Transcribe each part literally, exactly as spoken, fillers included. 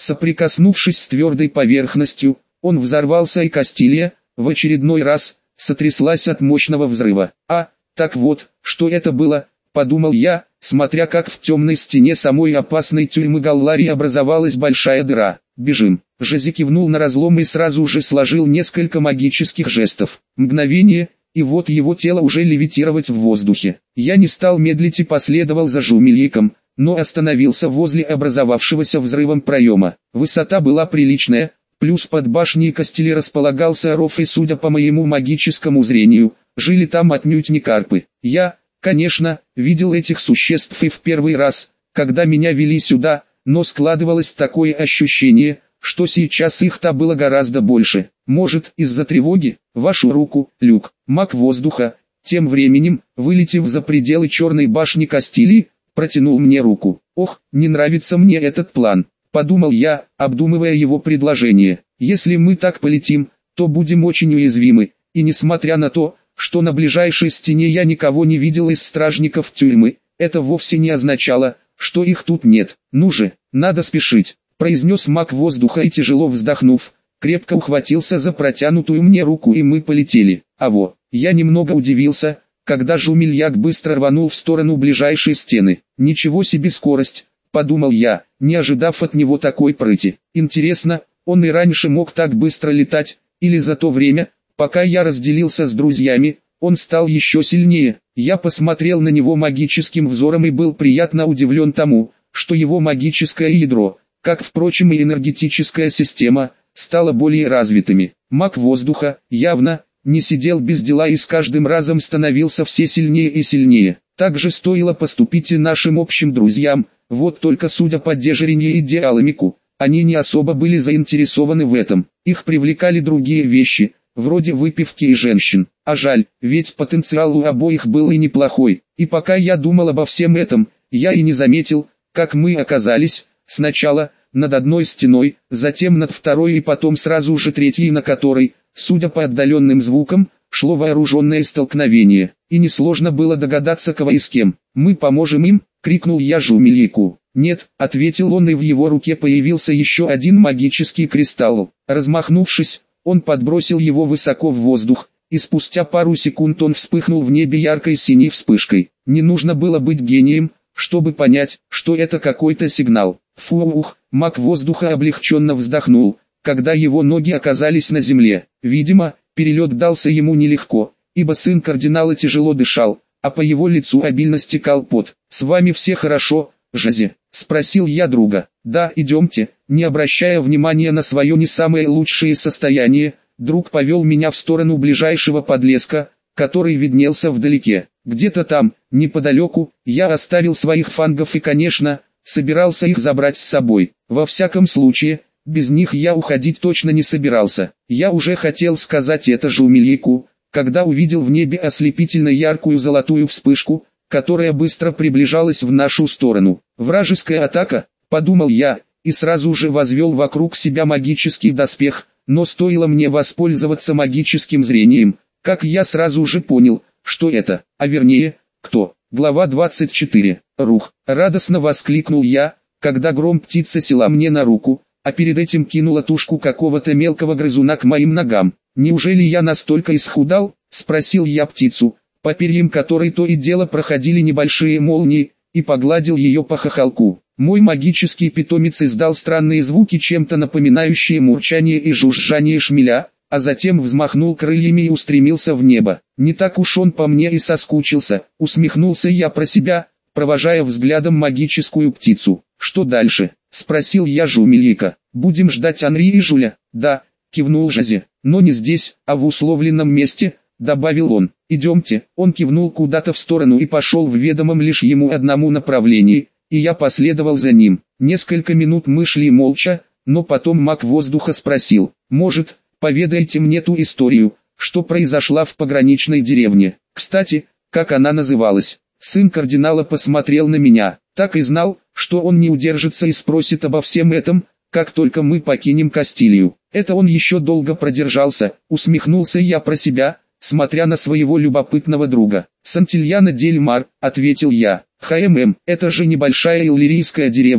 Соприкоснувшись с твердой поверхностью, он взорвался, и Кастилья, в очередной раз, сотряслась от мощного взрыва. «А, так вот, что это было», — подумал я, смотря как в темной стене самой опасной тюрьмы Галларии образовалась большая дыра. «Бежим». Жозе кивнул на разлом и сразу же сложил несколько магических жестов. Мгновение, и вот его тело уже левитировать в воздухе. Я не стал медлить и последовал за Жумельиком, но остановился возле образовавшегося взрывом проема. Высота была приличная, плюс под башней Кастильи располагался ров, и, судя по моему магическому зрению, жили там отнюдь не карпы. Я, конечно, видел этих существ и в первый раз, когда меня вели сюда, но складывалось такое ощущение, что сейчас их-то было гораздо больше. Может, из-за тревоги? Вашу руку, Люк. Маг воздуха, тем временем, вылетев за пределы черной башни Кастильи, протянул мне руку. Ох, не нравится мне этот план, подумал я, обдумывая его предложение. Если мы так полетим, то будем очень уязвимы, и несмотря на то, что на ближайшей стене я никого не видел из стражников тюрьмы, это вовсе не означало, что их тут нет. Ну же, надо спешить, произнес маг воздуха и, тяжело вздохнув, крепко ухватился за протянутую мне руку, и мы полетели. А во, я немного удивился, когда Жумельяк быстро рванул в сторону ближайшей стены. Ничего себе скорость, подумал я, не ожидав от него такой прыти. Интересно, он и раньше мог так быстро летать, или за то время, пока я разделился с друзьями, он стал еще сильнее. Я посмотрел на него магическим взором и был приятно удивлен тому, что его магическое ядро, как, впрочем, и энергетическая система, стало более развитыми. Маг воздуха, явно, не сидел без дела и с каждым разом становился все сильнее и сильнее. Так же стоило поступить и нашим общим друзьям, вот только, судя по Дежерине и Диаламику, они не особо были заинтересованы в этом. Их привлекали другие вещи, вроде выпивки и женщин. А жаль, ведь потенциал у обоих был и неплохой. И пока я думал обо всем этом, я и не заметил, как мы оказались, сначала, над одной стеной, затем над второй и потом сразу же третьей, на которой, судя по отдаленным звукам, шло вооруженное столкновение. И несложно было догадаться, кого и с кем. «Мы поможем им?» — крикнул я Жумельяку. «Нет», — ответил он, и в его руке появился еще один магический кристалл. Размахнувшись, он подбросил его высоко в воздух, и спустя пару секунд он вспыхнул в небе яркой синей вспышкой. Не нужно было быть гением, чтобы понять, что это какой-то сигнал. Фух, маг воздуха облегченно вздохнул, когда его ноги оказались на земле. Видимо, перелет дался ему нелегко, ибо сын кардинала тяжело дышал, а по его лицу обильно стекал пот. «С вами все хорошо, Жозе?» — спросил я друга. «Да, идемте». Не обращая внимания на свое не самое лучшее состояние, друг повел меня в сторону ближайшего подлеска, который виднелся вдалеке. Где-то там, неподалеку, я оставил своих фангов и, конечно, собирался их забрать с собой. Во всяком случае, без них я уходить точно не собирался. Я уже хотел сказать это Жумельяку, когда увидел в небе ослепительно яркую золотую вспышку, которая быстро приближалась в нашу сторону. «Вражеская атака», — подумал я, и сразу же возвел вокруг себя магический доспех, но стоило мне воспользоваться магическим зрением, как я сразу же понял, что это, а вернее, кто. Глава двадцать четыре. Рух. Радостно воскликнул я, когда гром-птица села мне на руку, а перед этим кинула тушку какого-то мелкого грызуна к моим ногам. «Неужели я настолько исхудал?» — спросил я птицу, по перьям которой то и дело проходили небольшие молнии, и погладил ее по хохолку. Мой магический питомец издал странные звуки, чем-то напоминающие мурчание и жужжание шмеля, а затем взмахнул крыльями и устремился в небо. Не так уж он по мне и соскучился, усмехнулся я про себя, провожая взглядом магическую птицу. «Что дальше?» — спросил я Жумельяка. «Будем ждать Анри и Жуля?» «Да», — кивнул Жозе, — «но не здесь, а в условленном месте», — добавил он. «Идемте». Он кивнул куда-то в сторону и пошел в ведомом лишь ему одному направлении, и я последовал за ним. Несколько минут мы шли молча, но потом маг воздуха спросил: «Может, поведайте мне ту историю, что произошла в пограничной деревне? Кстати, как она называлась?» Сын кардинала посмотрел на меня. Так и знал, что он не удержится и спросит обо всем этом, как только мы покинем Кастилью. Это он еще долго продержался, усмехнулся я про себя, смотря на своего любопытного друга. «Сантильяна дель Мар», — ответил я. «Хмм, это же небольшая иллирийская деревня,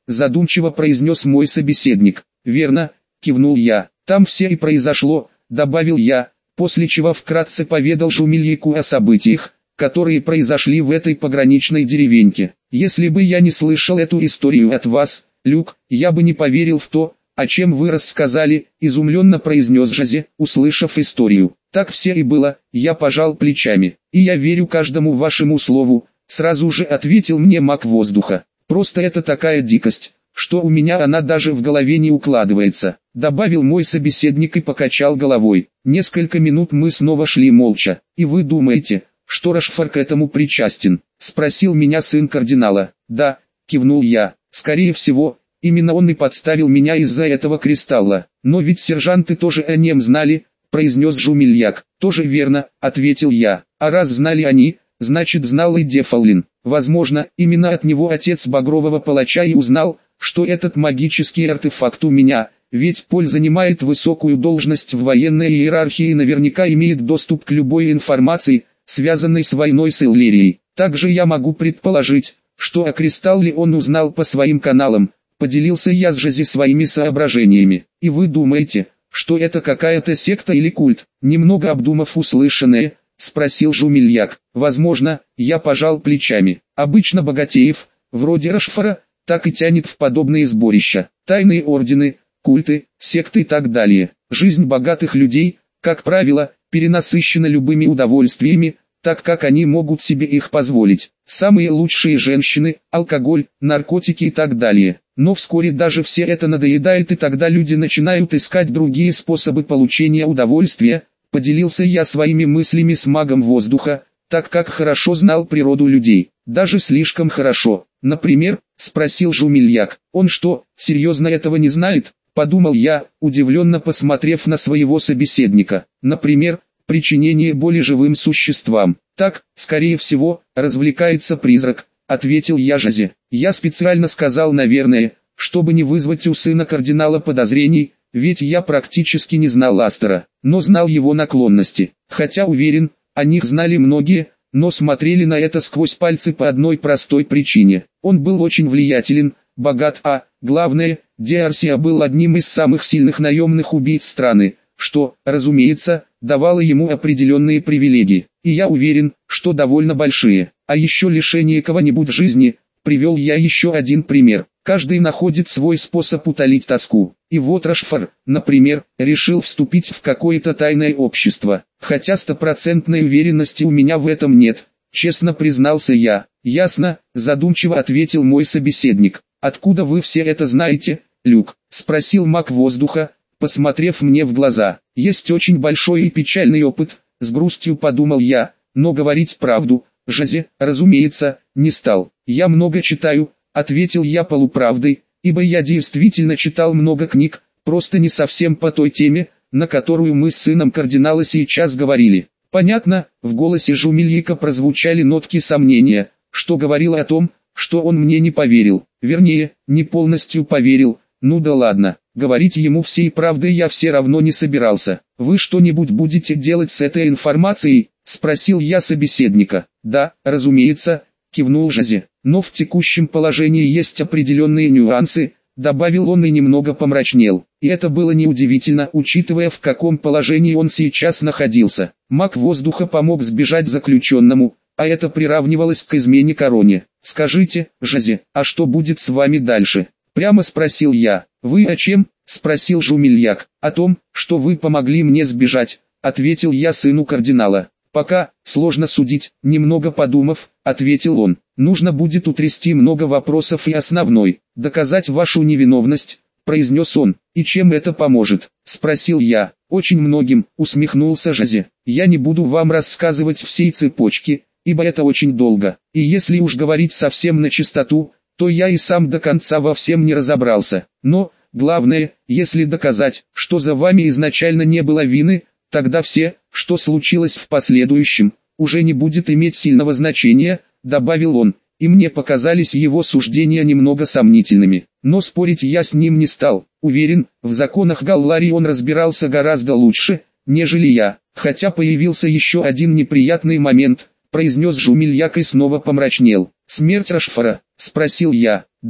задумчиво произнес мой собеседник. Верно, кивнул я. Там все и произошло, добавил я, после чего вкратце поведал Жумельяку о событиях, которые произошли в этой пограничной деревеньке. Если бы я не слышал эту историю от вас, Люк, я бы не поверил в то, о чем вы рассказали, изумленно произнес Жозе, услышав историю. Так все и было, я пожал плечами. И я верю каждому вашему слову, сразу же ответил мне маг воздуха. Просто это такая дикость, что у меня она даже в голове не укладывается, добавил мой собеседник и покачал головой. Несколько минут мы снова шли молча. И вы думаете, что Рошфор к этому причастен? Спросил меня сын кардинала. Да, кивнул я, скорее всего, именно он и подставил меня из-за этого кристалла. Но ведь сержанты тоже о нем знали, произнес Жумельяк. Тоже верно, ответил я. А раз знали они, значит знал и Дефалин. Возможно, именно от него отец Багрового Палача и узнал, что этот магический артефакт у меня, ведь Поль занимает высокую должность в военной иерархии и наверняка имеет доступ к любой информации, связанной с войной с Иллирией. Также я могу предположить, что о кристалле он узнал по своим каналам, поделился я с Жозе своими соображениями. И вы думаете, что это какая-то секта или культ? Немного обдумав услышанное, спросил Жумельяк. Возможно, я пожал плечами. Обычно богатеев, вроде Рошфора, так и тянет в подобные сборища. Тайные ордены, культы, секты и так далее. Жизнь богатых людей, как правило, перенасыщена любыми удовольствиями, так как они могут себе их позволить. Самые лучшие женщины, алкоголь, наркотики и так далее. Но вскоре даже все это надоедает, и тогда люди начинают искать другие способы получения удовольствия. Поделился я своими мыслями с магом воздуха, так как хорошо знал природу людей. Даже слишком хорошо. Например, спросил Жумельяк. Он что, серьезно этого не знает? Подумал я, удивленно посмотрев на своего собеседника. Например, причинение боли живым существам. Так, скорее всего, развлекается призрак, ответил я Жозе. Я специально сказал наверное, чтобы не вызвать у сына кардинала подозрений, ведь я практически не знал Астера, но знал его наклонности. Хотя уверен, о них знали многие, но смотрели на это сквозь пальцы по одной простой причине. Он был очень влиятелен, богат, а, главное, Диарсия был одним из самых сильных наемных убийц страны, что, разумеется, давало ему определенные привилегии. И я уверен, что довольно большие. А еще лишение кого-нибудь жизни, привел я еще один пример. Каждый находит свой способ утолить тоску. И вот Рошфор, например, решил вступить в какое-то тайное общество. Хотя стопроцентной уверенности у меня в этом нет, честно признался я. Ясно, задумчиво ответил мой собеседник. Откуда вы все это знаете, Люк? Спросил маг воздуха, посмотрев мне в глаза. Есть очень большой и печальный опыт, с грустью подумал я, но говорить правду, Жозе, разумеется, не стал. Я много читаю, ответил я полуправдой, ибо я действительно читал много книг, просто не совсем по той теме, на которую мы с сыном кардинала сейчас говорили. Понятно, в голосе Жумельяка прозвучали нотки сомнения, что говорило о том, что он мне не поверил, вернее, не полностью поверил. Ну да ладно, говорить ему всей правды я все равно не собирался. Вы что-нибудь будете делать с этой информацией? Спросил я собеседника. Да, разумеется, кивнул Жозе. Но в текущем положении есть определенные нюансы, добавил он и немного помрачнел. И это было неудивительно, учитывая в каком положении он сейчас находился. Маг воздуха помог сбежать заключенному, а это приравнивалось к измене короне. Скажите, Жозе, а что будет с вами дальше? Прямо спросил я. Вы о чем? Спросил Жумельяк. О том, что вы помогли мне сбежать, ответил я сыну кардинала. Пока, сложно судить, немного подумав, ответил он. Нужно будет утрясти много вопросов и основной, доказать вашу невиновность, произнес он. И чем это поможет? Спросил я. Очень многим, усмехнулся Жозе. Я не буду вам рассказывать всей цепочки, ибо это очень долго. И если уж говорить совсем на чистоту, то я и сам до конца во всем не разобрался. Но, главное, если доказать, что за вами изначально не было вины, тогда все, что случилось в последующем, уже не будет иметь сильного значения, добавил он, и мне показались его суждения немного сомнительными. Но спорить я с ним не стал. Уверен, в законах Галларии он разбирался гораздо лучше, нежели я. Хотя появился еще один неприятный момент, произнес Жумельяк и снова помрачнел. «Смерть Рошфора?» – спросил я. «Да»,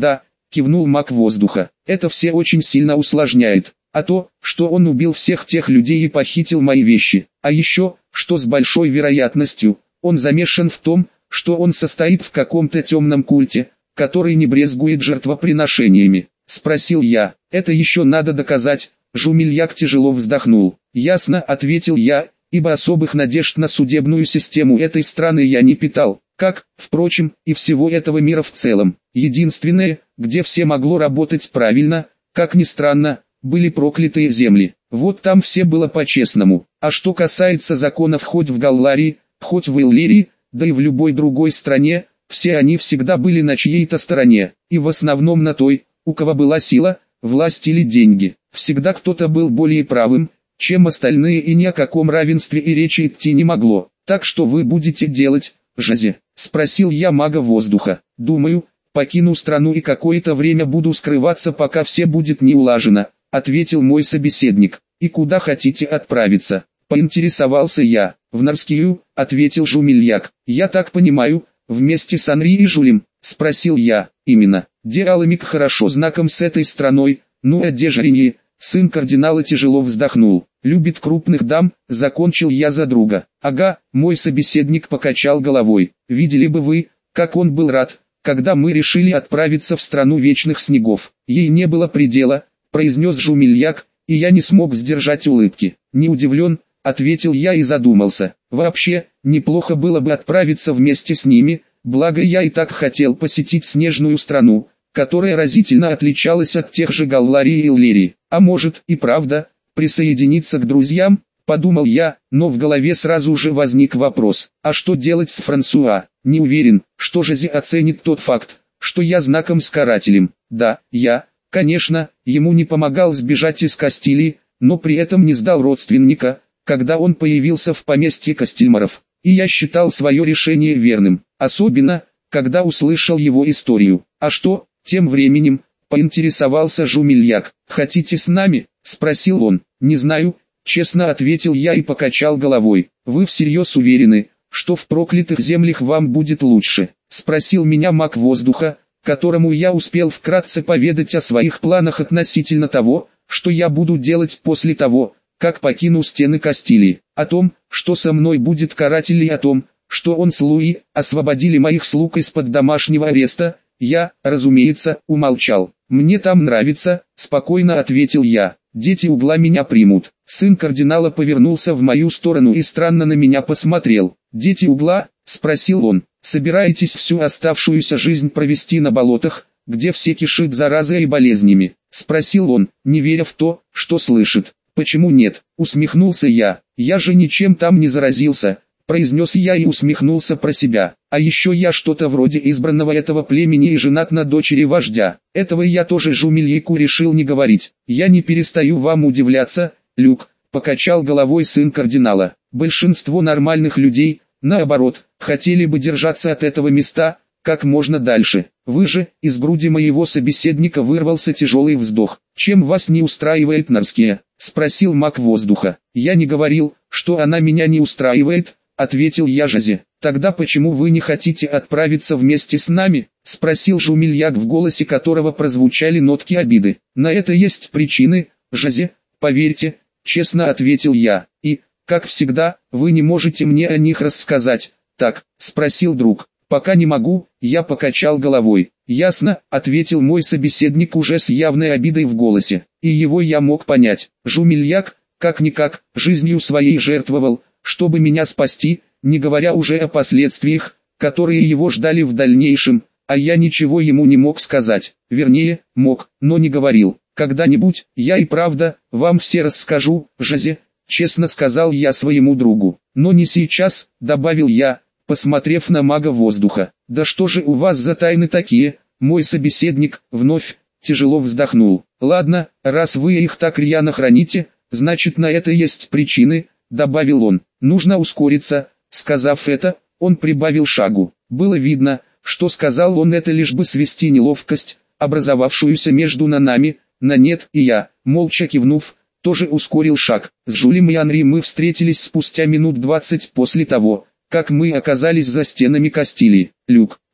кивнул маг воздуха. Это все очень сильно усложняет. А то, что он убил всех тех людей и похитил мои вещи. А еще, что с большой вероятностью, он замешан в том, что он состоит в каком-то темном культе, который не брезгует жертвоприношениями. Спросил я. Это еще надо доказать. Жумельяк тяжело вздохнул. Ясно, ответил я, ибо особых надежд на судебную систему этой страны я не питал, как, впрочем, и всего этого мира в целом. Единственное, где все могло работать правильно, как ни странно, были проклятые земли. Вот там все было по-честному. А что касается законов хоть в Галларии, хоть в Иллирии, да и в любой другой стране, все они всегда были на чьей-то стороне, и в основном на той, у кого была сила, власть или деньги. Всегда кто-то был более правым, чем остальные, и ни о каком равенстве и речи идти не могло. Так что вы будете делать, Жазе? Спросил я мага воздуха. Думаю, покину страну и какое-то время буду скрываться, пока все будет не улажено, ответил мой собеседник. И куда хотите отправиться? Поинтересовался я. В Нарскию, ответил Жумельяк. Я так понимаю, вместе с Анри и Жулем? Спросил я. Именно. Диаламик хорошо знаком с этой страной, ну а Дежариньи? Сын кардинала тяжело вздохнул. Любит крупных дам, закончил я за друга. Ага, мой собеседник покачал головой. Видели бы вы, как он был рад, когда мы решили отправиться в страну вечных снегов. Ей не было предела, произнес Жумельяк, и я не смог сдержать улыбки. Не удивлен, ответил я и задумался. Вообще, неплохо было бы отправиться вместе с ними, благо я и так хотел посетить снежную страну, которая разительно отличалась от тех же Галларии и Иллирии. А может и правда, присоединиться к друзьям, подумал я, но в голове сразу же возник вопрос, а что делать с Франсуа? Не уверен, что Жазе оценит тот факт, что я знаком с карателем. Да, я, конечно, ему не помогал сбежать из Кастилии, но при этом не сдал родственника, когда он появился в поместье Кастельмаров. И я считал свое решение верным, особенно, когда услышал его историю. А что, тем временем, поинтересовался Жумельяк. «Хотите с нами?» – спросил он. «Не знаю», – честно ответил я и покачал головой. «Вы всерьез уверены, что в проклятых землях вам будет лучше?» – спросил меня маг воздуха, которому я успел вкратце поведать о своих планах относительно того, что я буду делать после того, как покину стены Кастилии, о том, что со мной будет каратель, и о том, что он с Луи освободили моих слуг из-под домашнего ареста. Я, разумеется, умолчал. «Мне там нравится», — спокойно ответил я. «Дети угла меня примут». Сын кардинала повернулся в мою сторону и странно на меня посмотрел. «Дети угла?» — спросил он. «Собираетесь всю оставшуюся жизнь провести на болотах, где все кишит заразой и болезнями?» — спросил он, не веря в то, что слышит. «Почему нет?» — усмехнулся я. «Я же ничем там не заразился», — произнес я и усмехнулся про себя. «А еще я что-то вроде избранного этого племени и женат на дочери вождя». Этого я тоже Жумельяку решил не говорить. «Я не перестаю вам удивляться, Люк», — покачал головой сын кардинала. «Большинство нормальных людей, наоборот, хотели бы держаться от этого места как можно дальше. Вы же», — из груди моего собеседника вырвался тяжелый вздох. «Чем вас не устраивает Нарския?» — спросил маг воздуха. «Я не говорил, что она меня не устраивает», — ответил я Жазе. «Тогда почему вы не хотите отправиться вместе с нами?» — спросил Жумельяк, в голосе которого прозвучали нотки обиды. «На это есть причины, Жазе, поверьте», — честно ответил я. «И, как всегда, вы не можете мне о них рассказать». «Так?» — спросил друг. «Пока не могу», — я покачал головой. «Ясно», — ответил мой собеседник уже с явной обидой в голосе. И его я мог понять. Жумельяк, как-никак, жизнью своей жертвовал, чтобы меня спасти, не говоря уже о последствиях, которые его ждали в дальнейшем, а я ничего ему не мог сказать. Вернее, мог, но не говорил. «Когда-нибудь, я и правда, вам все расскажу, Жазе», — честно сказал я своему другу. «Но не сейчас», — добавил я, посмотрев на мага воздуха. «Да что же у вас за тайны такие?» Мой собеседник, вновь, тяжело вздохнул. «Ладно, раз вы их так рьяно храните, значит на это есть причины», — добавил он. «Нужно ускориться». Сказав это, он прибавил шагу. Было видно, что сказал он это лишь бы свести неловкость, образовавшуюся между нами, на нет, и я, молча кивнув, тоже ускорил шаг. С Жулем и Анри мы встретились спустя минут двадцать после того, как мы оказались за стенами Кастилии. «Люк,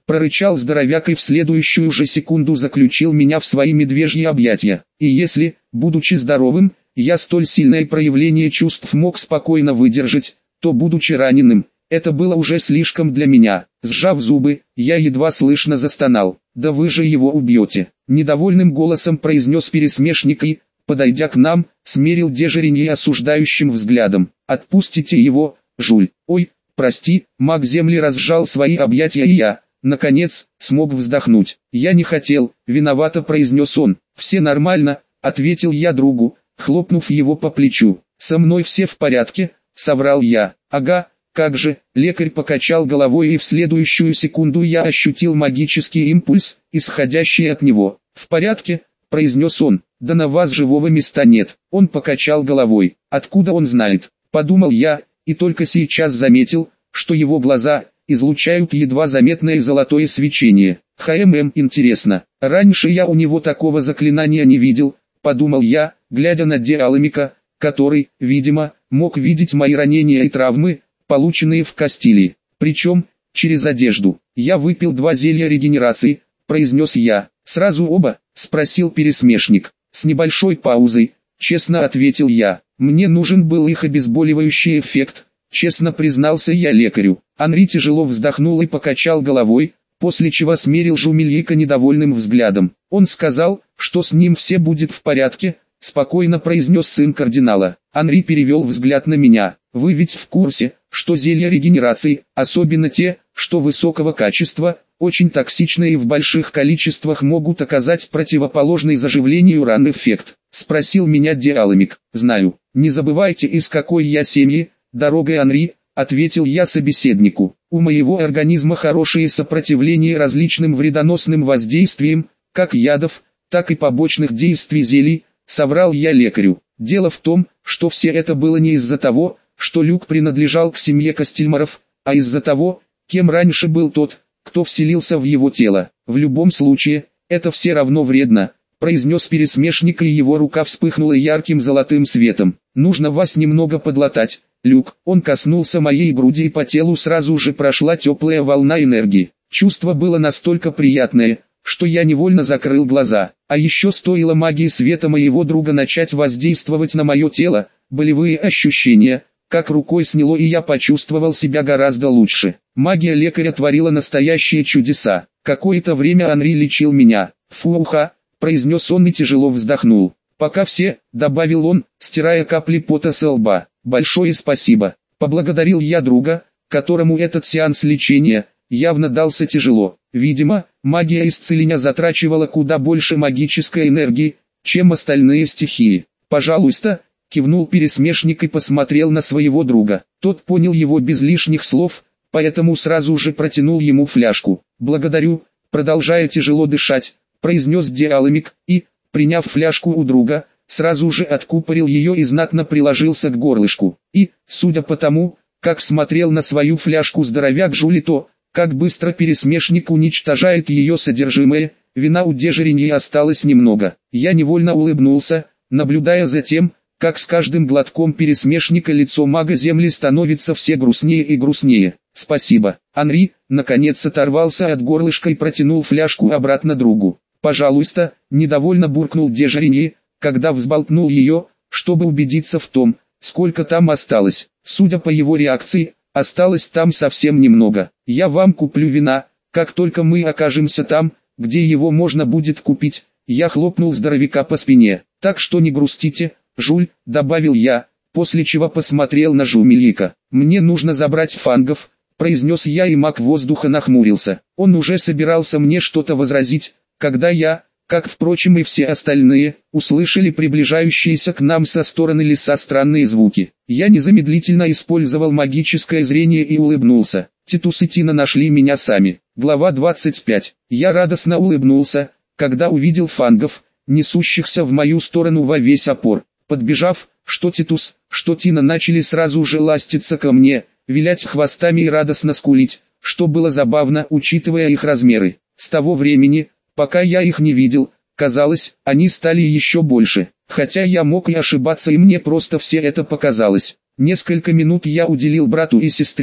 прорычал здоровяк и в следующую же секунду заключил меня в свои медвежьи объятия. И если, будучи здоровым, я столь сильное проявление чувств мог спокойно выдержать, то будучи раненым, это было уже слишком для меня. Сжав зубы, я едва слышно застонал. «Да вы же его убьете!» Недовольным голосом произнес пересмешник и, подойдя к нам, смерил Дежериньи осуждающим взглядом. «Отпустите его, Жуль!» «Ой, прости!» Маг земли разжал свои объятия, и я, наконец, смог вздохнуть. «Я не хотел», — виновато произнес он. «Все нормально», — ответил я другу, хлопнув его по плечу. «Со мной все в порядке», — соврал я. «Ага, как же», — лекарь покачал головой, и в следующую секунду я ощутил магический импульс, исходящий от него. «В порядке», — произнес он. «Да на вас живого места нет». Он покачал головой. «Откуда он знает?» — подумал я, и только сейчас заметил, что его глаза излучают едва заметное золотое свечение. «Хмм, интересно, раньше я у него такого заклинания не видел», — подумал я, глядя на Диаламика, который, видимо, мог видеть мои ранения и травмы, полученные в Кастилии, причем, через одежду. «Я выпил два зелья регенерации», — произнес я. «Сразу оба?» — спросил пересмешник. С небольшой паузой, честно ответил я. «Мне нужен был их обезболивающий эффект», — честно признался я лекарю. Анри тяжело вздохнул и покачал головой, после чего смерил Жумельика недовольным взглядом. «Он сказал, что с ним все будет в порядке», — спокойно произнес сын кардинала. Анри перевел взгляд на меня. «Вы ведь в курсе, что зелья регенерации, особенно те, что высокого качества, очень токсичные и в больших количествах могут оказать противоположный заживлению ран эффект?» — спросил меня Диаламик. «Знаю. Не забывайте, из какой я семьи, дорогой Анри», — ответил я собеседнику. «У моего организма хорошее сопротивление различным вредоносным воздействиям, как ядов, так и побочных действий зелий», — соврал я лекарю. Дело в том, что все это было не из-за того, что Люк принадлежал к семье Кастельмаров, а из-за того, кем раньше был тот, кто вселился в его тело. В любом случае, это все равно вредно», — произнес пересмешник, и его рука вспыхнула ярким золотым светом. «Нужно вас немного подлатать, Люк». Он коснулся моей груди, и по телу сразу же прошла теплая волна энергии. Чувство было настолько приятное, что я невольно закрыл глаза. А еще стоило магии света моего друга начать воздействовать на мое тело, болевые ощущения, как рукой сняло, и я почувствовал себя гораздо лучше. Магия лекаря творила настоящие чудеса. Какое-то время Анри лечил меня. «Фуха», — произнес он и тяжело вздохнул. «Пока все», — добавил он, стирая капли пота со лба. «Большое спасибо», — поблагодарил я друга, которому этот сеанс лечения явно дался тяжело. Видимо, магия исцеления затрачивала куда больше магической энергии, чем остальные стихии. «Пожалуйста», — кивнул пересмешник и посмотрел на своего друга. Тот понял его без лишних слов, поэтому сразу же протянул ему фляжку. «Благодарю», — продолжая тяжело дышать, произнес Диаламик, и, приняв фляжку у друга, сразу же откупорил ее и знатно приложился к горлышку. И, судя по тому, как смотрел на свою фляжку здоровяк Жули, то, как быстро пересмешник уничтожает ее содержимое, вина у Дежериньи осталось немного. Я невольно улыбнулся, наблюдая за тем, как с каждым глотком пересмешника лицо мага земли становится все грустнее и грустнее. «Спасибо». Анри, наконец, оторвался от горлышка и протянул фляжку обратно другу. «Пожалуйста», — недовольно буркнул Дежериньи, когда взболтнул ее, чтобы убедиться в том, сколько там осталось. Судя по его реакции, осталось там совсем немного. «Я вам куплю вина, как только мы окажемся там, где его можно будет купить». Я хлопнул здоровяка по спине. «Так что не грустите, Жуль», — добавил я, после чего посмотрел на Жумельика. «Мне нужно забрать фангов», — произнес я, и маг воздуха нахмурился. Он уже собирался мне что-то возразить, когда я, как, впрочем, и все остальные, услышали приближающиеся к нам со стороны леса странные звуки. Я незамедлительно использовал магическое зрение и улыбнулся. Титус и Тина нашли меня сами. Глава двадцать пять. Я радостно улыбнулся, когда увидел фангов, несущихся в мою сторону во весь опор. Подбежав, что Титус, что Тина начали сразу же ластиться ко мне, вилять хвостами и радостно скулить, что было забавно, учитывая их размеры. С того времени, пока я их не видел, казалось, они стали еще больше. Хотя я мог и ошибаться, и мне просто все это показалось. Несколько минут я уделил брату и сестре,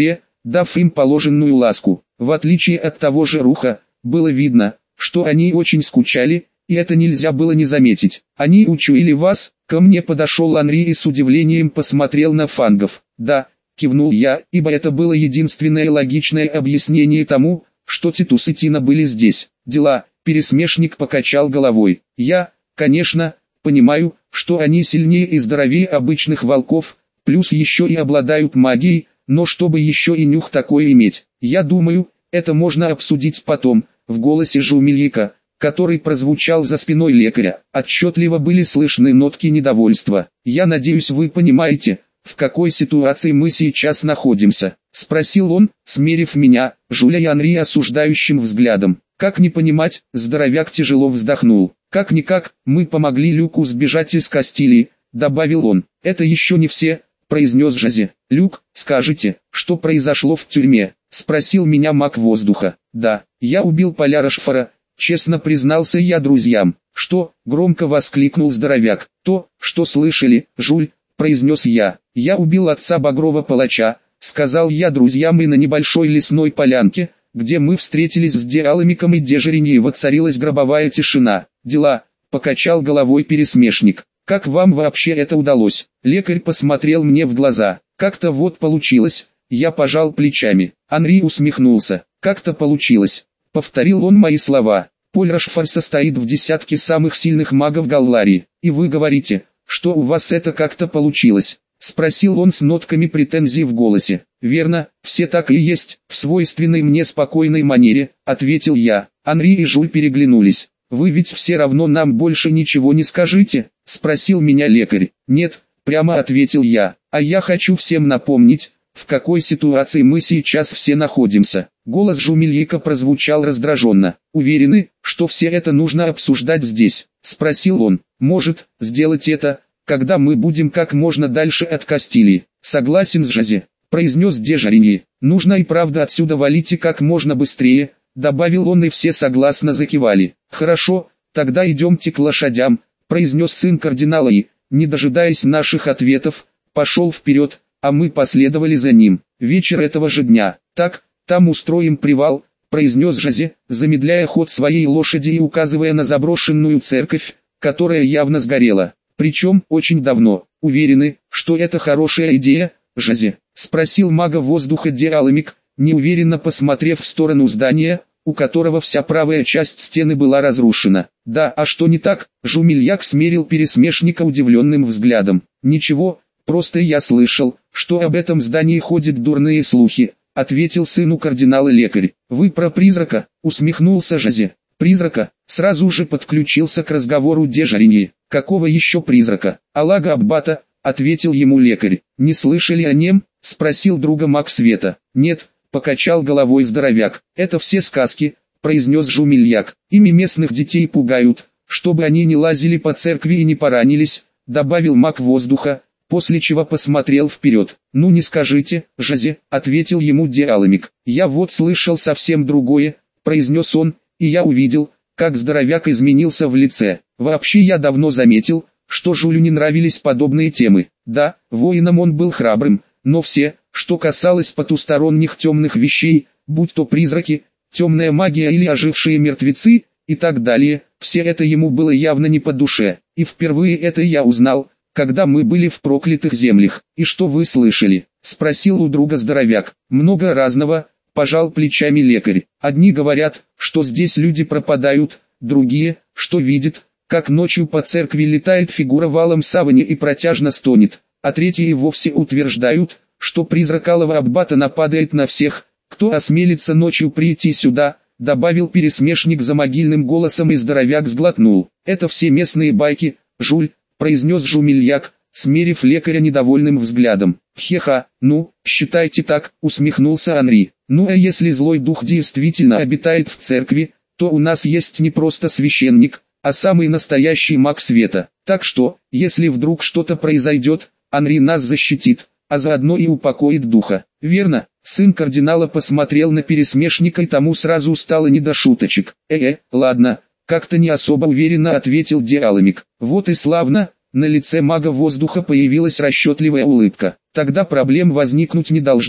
дав им положенную ласку. В отличие от того же Руха, было видно, что они очень скучали, и это нельзя было не заметить. «Они учуяли вас?» Ко мне подошел Анри и с удивлением посмотрел на фангов. «Да», кивнул я, ибо это было единственное логичное объяснение тому, что Титус и Тина были здесь. «Дела», пересмешник покачал головой. «Я, конечно, понимаю, что они сильнее и здоровее обычных волков, плюс еще и обладают магией, но чтобы еще и нюх такой иметь, я думаю, это можно обсудить потом». В голосе Жумельяка, который прозвучал за спиной лекаря, отчетливо были слышны нотки недовольства. «Я надеюсь, вы понимаете, в какой ситуации мы сейчас находимся?» — спросил он, смерив меня, Жуля и Анри осуждающим взглядом. «Как не понимать?» — здоровяк тяжело вздохнул. «Как-никак, мы помогли Люку сбежать из Кастилии», — добавил он. «Это еще не все», — произнес Жозе. «Люк, скажите, что произошло в тюрьме?» — спросил меня маг воздуха. «Да, я убил Поляра Шфара», — честно признался я друзьям. «Что?» — громко воскликнул здоровяк. «То, что слышали, Жуль», — произнес я. «Я убил отца Багрова Палача», — сказал я друзьям, и на небольшой лесной полянке, где мы встретились с Диаломиком и Дежериньей, воцарилась гробовая тишина. «Дела», — покачал головой пересмешник. «Как вам вообще это удалось?» Лекарь посмотрел мне в глаза. «Как-то вот получилось», — я пожал плечами. Анри усмехнулся. «Как-то получилось». Повторил он мои слова. «Поль Рашфар состоит в десятке самых сильных магов Галларии, и вы говорите, что у вас это как-то получилось?» — спросил он с нотками претензий в голосе. «Верно, все так и есть», — в свойственной мне спокойной манере, — ответил я. Анри и Жуль переглянулись. «Вы ведь все равно нам больше ничего не скажите?» — спросил меня лекарь. «Нет», — прямо ответил я, — «а я хочу всем напомнить, в какой ситуации мы сейчас все находимся». Голос Жумельяка прозвучал раздраженно. «Уверены, что все это нужно обсуждать здесь?» — спросил он. «Может, сделать это, когда мы будем как можно дальше от Кастилии?» «Согласен с Жозе», — произнес Дежериньи. «Нужно и правда отсюда валить и как можно быстрее», — добавил он, и все согласно закивали. «Хорошо, тогда идемте к лошадям», — произнес сын кардинала и, не дожидаясь наших ответов, пошел вперед, а мы последовали за ним. Вечер этого же дня. «Так, там устроим привал», — произнес Жозе, замедляя ход своей лошади и указывая на заброшенную церковь, которая явно сгорела. «Причем очень давно. Уверены, что это хорошая идея, Жозе?» — спросил мага воздуха Диаломик, неуверенно посмотрев в сторону здания, у которого вся правая часть стены была разрушена. «Да, а что не так?» — Жумельяк смерил пересмешника удивленным взглядом. «Ничего, просто я слышал, что об этом здании ходят дурные слухи», — ответил сыну кардинала лекарь. «Вы про призрака?» — усмехнулся Жозе. «Призрака?» — сразу же подключился к разговору Дежериньи. «Какого еще призрака?» «Алага Аббата», — ответил ему лекарь. «Не слышали о нем?» — спросил друга маг света. «Нет», — покачал головой здоровяк. «Это все сказки», — произнес Жумельяк. «Ими местных детей пугают, чтобы они не лазили по церкви и не поранились», — добавил маг воздуха, после чего посмотрел вперед. «Ну не скажите, Жозе», — ответил ему Диаломик. «Я вот слышал совсем другое», — произнес он, — «и я увидел, как здоровяк изменился в лице. Вообще я давно заметил, что Жулю не нравились подобные темы. Да, воином он был храбрым, но все, что касалось потусторонних темных вещей, будь то призраки, темная магия или ожившие мертвецы, и так далее, все это ему было явно не по душе. И впервые это я узнал, когда мы были в проклятых землях. И что вы слышали?» — спросил у друга здоровяк. «Много разного», — пожал плечами лекарь. «Одни говорят, что здесь люди пропадают, другие, что видят, как ночью по церкви летает фигура в алом саване и протяжно стонет, а третьи и вовсе утверждают, что призрак алого аббата нападает на всех, кто осмелится ночью прийти сюда», — добавил пересмешник за могильным голосом, и здоровяк сглотнул. «Это все местные байки, Жуль», — произнес Жумельяк, смерив лекаря недовольным взглядом. «Хе-ха, ну, считайте так», — усмехнулся Анри. «Ну а если злой дух действительно обитает в церкви, то у нас есть не просто священник, а самый настоящий маг света. Так что, если вдруг что-то произойдет, Анри нас защитит, а заодно и упокоит духа». «Верно», — сын кардинала посмотрел на пересмешника, и тому сразу стало не до шуточек. «Э-э, ладно», — как-то не особо уверенно ответил Диаломик. «Вот и славно». На лице мага воздуха появилась расчетливая улыбка. «Тогда проблем возникнуть не должно»,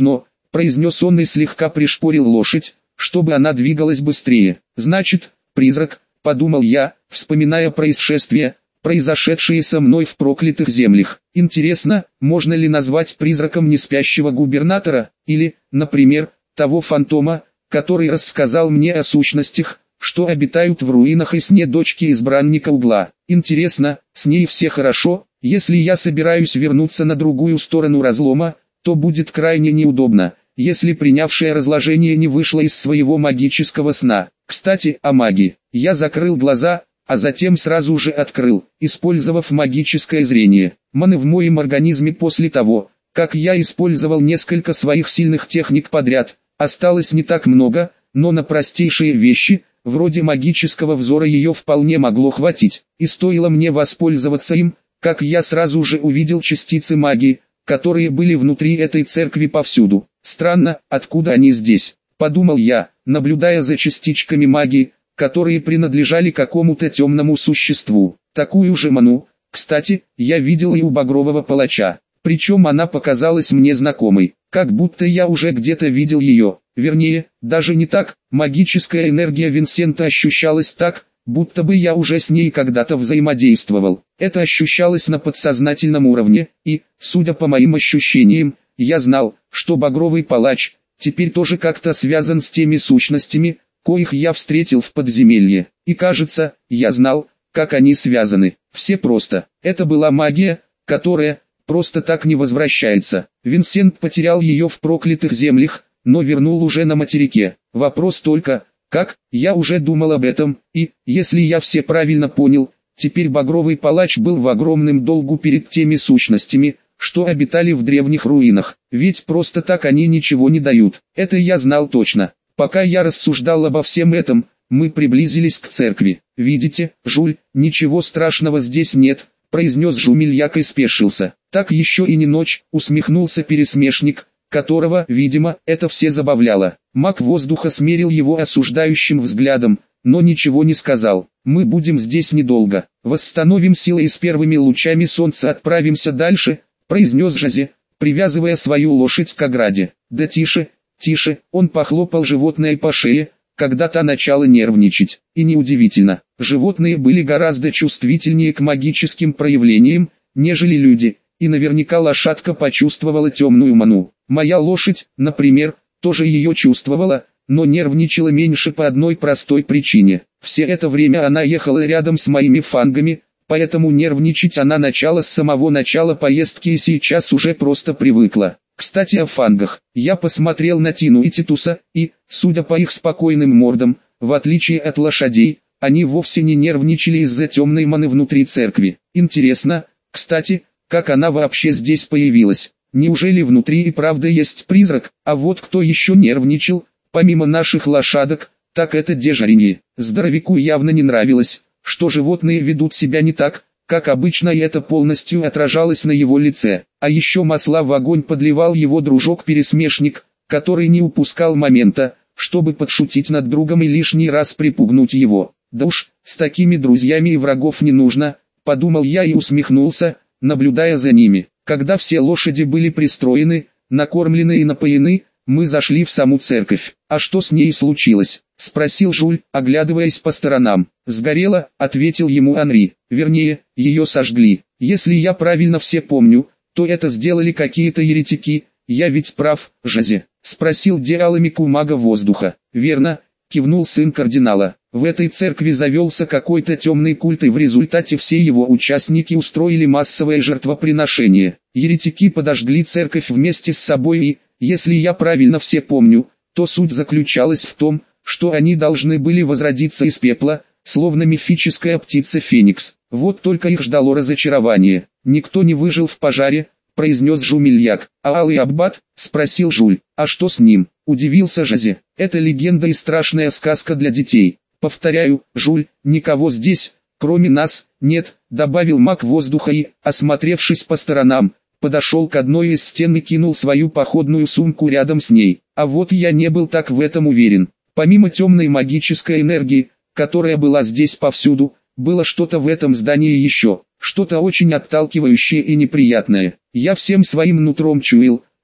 произнес он и слегка пришпорил лошадь, чтобы она двигалась быстрее. Значит, призрак, подумал я, вспоминая происшествие, произошедшие со мной в проклятых землях. Интересно, можно ли назвать призраком неспящего губернатора, или, например, того фантома, который рассказал мне о сущностях, что обитают в руинах и сне дочки избранника угла. Интересно, с ней все хорошо? Если я собираюсь вернуться на другую сторону разлома, то будет крайне неудобно, если принявшее разложение не вышло из своего магического сна. Кстати, о магии. Я закрыл глаза, а затем сразу же открыл, использовав магическое зрение. Маны в моем организме после того, как я использовал несколько своих сильных техник подряд, осталось не так много, но на простейшие вещи, вроде магического взора, ее вполне могло хватить. И стоило мне воспользоваться им, как я сразу же увидел частицы магии, которые были внутри этой церкви повсюду. Странно, откуда они здесь, подумал я, наблюдая за частичками магии, которые принадлежали какому-то темному существу. Такую же ману, кстати, я видел и у багрового палача. Причем она показалась мне знакомой, как будто я уже где-то видел ее. Вернее, даже не так, магическая энергия Винсента ощущалась так, будто бы я уже с ней когда-то взаимодействовал. Это ощущалось на подсознательном уровне, и, судя по моим ощущениям, я знал, что багровый палач теперь тоже как-то связан с теми сущностями, коих я встретил в подземелье. И кажется, я знал, как они связаны. Все просто. Это была магия, которая просто так не возвращается. Винсент потерял ее в проклятых землях, но вернул уже на материке. Вопрос только, как? Я уже думал об этом, и, если я все правильно понял, теперь багровый палач был в огромном долгу перед теми сущностями, что обитали в древних руинах. Ведь просто так они ничего не дают. Это я знал точно. Пока я рассуждал обо всем этом, мы приблизились к церкви. «Видите, Жуль, ничего страшного здесь нет», — произнес Жумельяк и спешился. «Так еще и не ночь», — усмехнулся пересмешник, которого, видимо, это все забавляло. Маг воздуха смерил его осуждающим взглядом, но ничего не сказал. «Мы будем здесь недолго. Восстановим силы и с первыми лучами солнца отправимся дальше», — произнес Жозе, привязывая свою лошадь к ограде. «Да тише, тише», — он похлопал животное по шее, когда та начала нервничать. И неудивительно, животные были гораздо чувствительнее к магическим проявлениям, нежели люди, и наверняка лошадка почувствовала темную ману. Моя лошадь, например, тоже ее чувствовала, но нервничала меньше по одной простой причине. Все это время она ехала рядом с моими фангами, поэтому нервничать она начала с самого начала поездки и сейчас уже просто привыкла. Кстати, о фангах. Я посмотрел на Тину и Титуса, и, судя по их спокойным мордам, в отличие от лошадей, они вовсе не нервничали из-за темной маны внутри церкви. Интересно, кстати, как она вообще здесь появилась? Неужели внутри и правда есть призрак? А вот кто еще нервничал, помимо наших лошадок, так это Дежариньи. Здоровяку явно не нравилось, что животные ведут себя не так, как обычно, и это полностью отражалось на его лице. А еще масла в огонь подливал его дружок-пересмешник, который не упускал момента, чтобы подшутить над другом и лишний раз припугнуть его. Да уж, с такими друзьями и врагов не нужно, подумал я и усмехнулся, наблюдая за ними. Когда все лошади были пристроены, накормлены и напоены, мы зашли в саму церковь. «А что с ней случилось?» — спросил Жуль, оглядываясь по сторонам. «Сгорела», — ответил ему Анри. «Вернее, ее сожгли. Если я правильно все помню, то это сделали какие-то еретики. Я ведь прав, Жозе?» — спросил Диаламик у мага воздуха. «Верно», — кивнул сын кардинала. «В этой церкви завелся какой-то темный культ, и в результате все его участники устроили массовое жертвоприношение. Еретики подожгли церковь вместе с собой и, если я правильно все помню, то суть заключалась в том, что они должны были возродиться из пепла, словно мифическая птица Феникс. Вот только их ждало разочарование. Никто не выжил в пожаре», — произнес Жумельяк. «А Алый Аббат?» — спросил Жуль. «А что с ним?» — удивился Жозе. «Это легенда и страшная сказка для детей. Повторяю, Жуль, никого здесь, кроме нас, нет», — добавил маг воздуха и, осмотревшись по сторонам, подошел к одной из стен и кинул свою походную сумку рядом с ней. А вот я не был так в этом уверен. Помимо темной магической энергии, которая была здесь повсюду, было что-то в этом здании еще, что-то очень отталкивающее и неприятное. Я всем своим нутром чуял,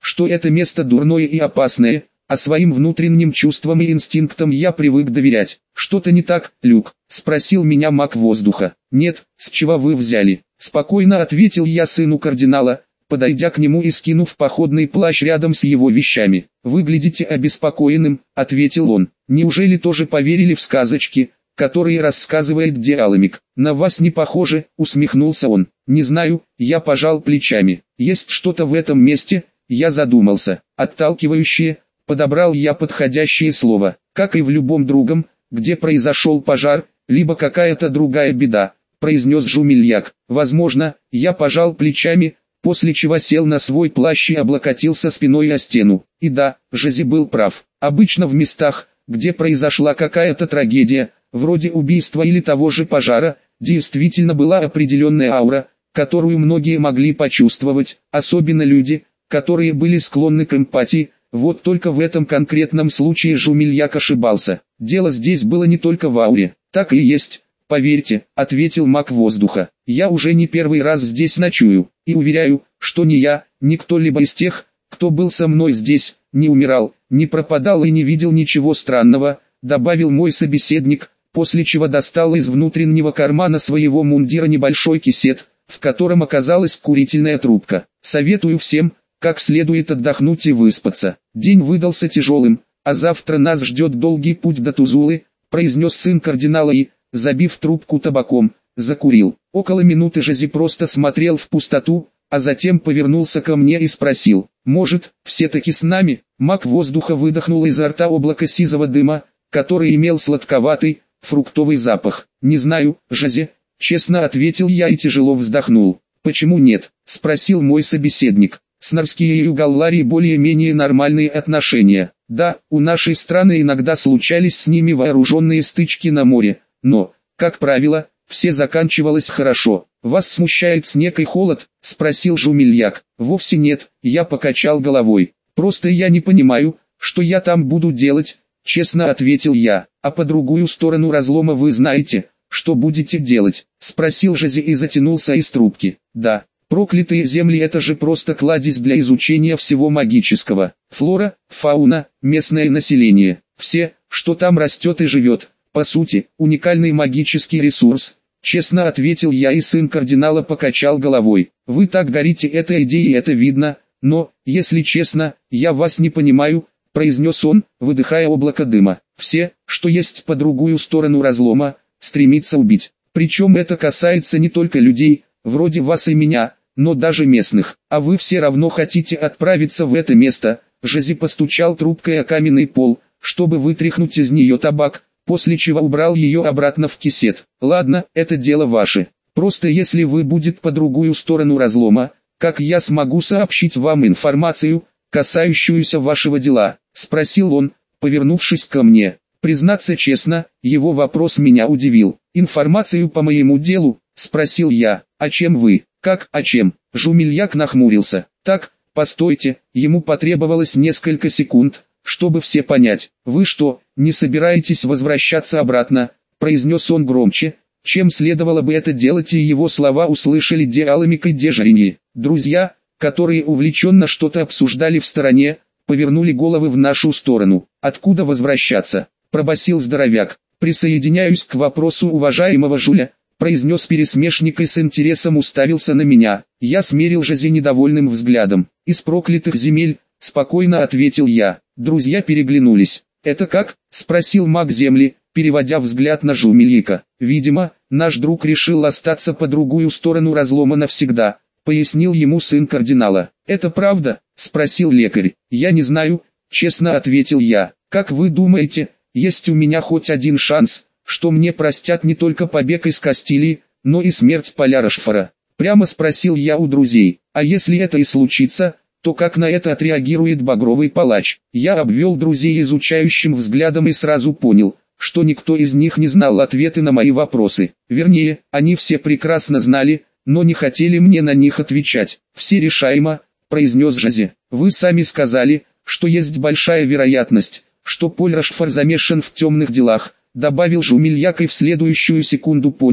что это место дурное и опасное, а своим внутренним чувствам и инстинктам я привык доверять. Что-то не так, Люк? Спросил меня маг воздуха. Нет, с чего вы взяли? Спокойно ответил я сыну кардинала, подойдя к нему и скинув походный плащ рядом с его вещами. «Выглядите обеспокоенным», — ответил он. «Неужели тоже поверили в сказочки, которые рассказывает Диаламик?» «На вас не похоже», — усмехнулся он. «Не знаю», — я пожал плечами. «Есть что-то в этом месте», — я задумался. «Отталкивающее», — подобрал я подходящее слово. «Как и в любом другом, где произошел пожар, либо какая-то другая беда», — произнес Жумельяк. «Возможно», — я пожал плечами, после чего сел на свой плащ и облокотился спиной о стену. И да, Жозе был прав. Обычно в местах, где произошла какая-то трагедия, вроде убийства или того же пожара, действительно была определенная аура, которую многие могли почувствовать, особенно люди, которые были склонны к эмпатии. Вот только в этом конкретном случае Жумельяк ошибался. Дело здесь было не только в ауре. «Так и есть, поверьте», — ответил маг воздуха. «Я уже не первый раз здесь ночую, и уверяю, что ни я, ни кто-либо из тех, кто был со мной здесь, не умирал, не пропадал и не видел ничего странного», — добавил мой собеседник, после чего достал из внутреннего кармана своего мундира небольшой кисет, в котором оказалась курительная трубка. «Советую всем, как следует отдохнуть и выспаться. День выдался тяжелым, а завтра нас ждет долгий путь до Тузулы», — произнес сын кардинала и, забив трубку табаком, закурил. Около минуты Жозе просто смотрел в пустоту, а затем повернулся ко мне и спросил: «Может, все-таки с нами?» Маг воздуха выдохнул изо рта облако сизого дыма, который имел сладковатый, фруктовый запах. «Не знаю, Жозе», — честно ответил я и тяжело вздохнул. «Почему нет?» — спросил мой собеседник. «С Нарские и Угаллари более-менее нормальные отношения. Да, у нашей страны иногда случались с ними вооруженные стычки на море, но, как правило, все заканчивалось хорошо. Вас смущает снег и холод?» — спросил Жумельяк. «Вовсе нет», — я покачал головой. «Просто я не понимаю, что я там буду делать», — честно ответил я. «А по другую сторону разлома вы знаете, что будете делать?» — спросил Жозе и затянулся из трубки. «Да, проклятые земли — это же просто кладезь для изучения всего магического. Флора, фауна, местное население, все, что там растет и живет. По сути, уникальный магический ресурс», — честно ответил я, и сын кардинала покачал головой. «Вы так горите этой идеей, это видно, но, если честно, я вас не понимаю», — произнес он, выдыхая облако дыма. «Все, что есть по другую сторону разлома, стремится убить. Причем это касается не только людей, вроде вас и меня, но даже местных. А вы все равно хотите отправиться в это место». Жозе постучал трубкой о каменный пол, чтобы вытряхнуть из нее табак, после чего убрал ее обратно в кисет. «Ладно, это дело ваше. Просто если вы будете по другую сторону разлома, как я смогу сообщить вам информацию, касающуюся вашего дела?» — спросил он, повернувшись ко мне. Признаться честно, его вопрос меня удивил. «Информацию по моему делу?» — спросил я. «А чем вы?» «Как, а чем?» — Жумельяк нахмурился. «Так, постойте», ему потребовалось несколько секунд, чтобы все понять. «Вы что, не собираетесь возвращаться обратно?» — произнес он громче, чем следовало бы это делать, и его слова услышали Диаламик и Дежарини. Друзья, которые увлеченно что-то обсуждали в стороне, повернули головы в нашу сторону. «Откуда возвращаться?» — пробасил здоровяк. «Присоединяюсь к вопросу уважаемого Жуля», — произнес пересмешник и с интересом уставился на меня. Я смерил Жозе недовольным взглядом. «Из проклятых земель», — спокойно ответил я. Друзья переглянулись. «Это как?» — спросил маг земли, переводя взгляд на Жумельяка. «Видимо, наш друг решил остаться по другую сторону разлома навсегда», — пояснил ему сын кардинала. «Это правда?» — спросил лекарь. «Я не знаю», — честно ответил я. «Как вы думаете, есть у меня хоть один шанс, что мне простят не только побег из Кастилии, но и смерть Поля Рошфора?» Прямо спросил я у друзей. «А если это и случится, то как на это отреагирует Багровый Палач?» Я обвел друзей изучающим взглядом и сразу понял, что никто из них не знал ответы на мои вопросы. Вернее, они все прекрасно знали, но не хотели мне на них отвечать. «Все решаемо», — произнес Жозе. «Вы сами сказали, что есть большая вероятность, что Поль Рошфор замешан в темных делах», — добавил Жумельяк, и в следующую секунду понял,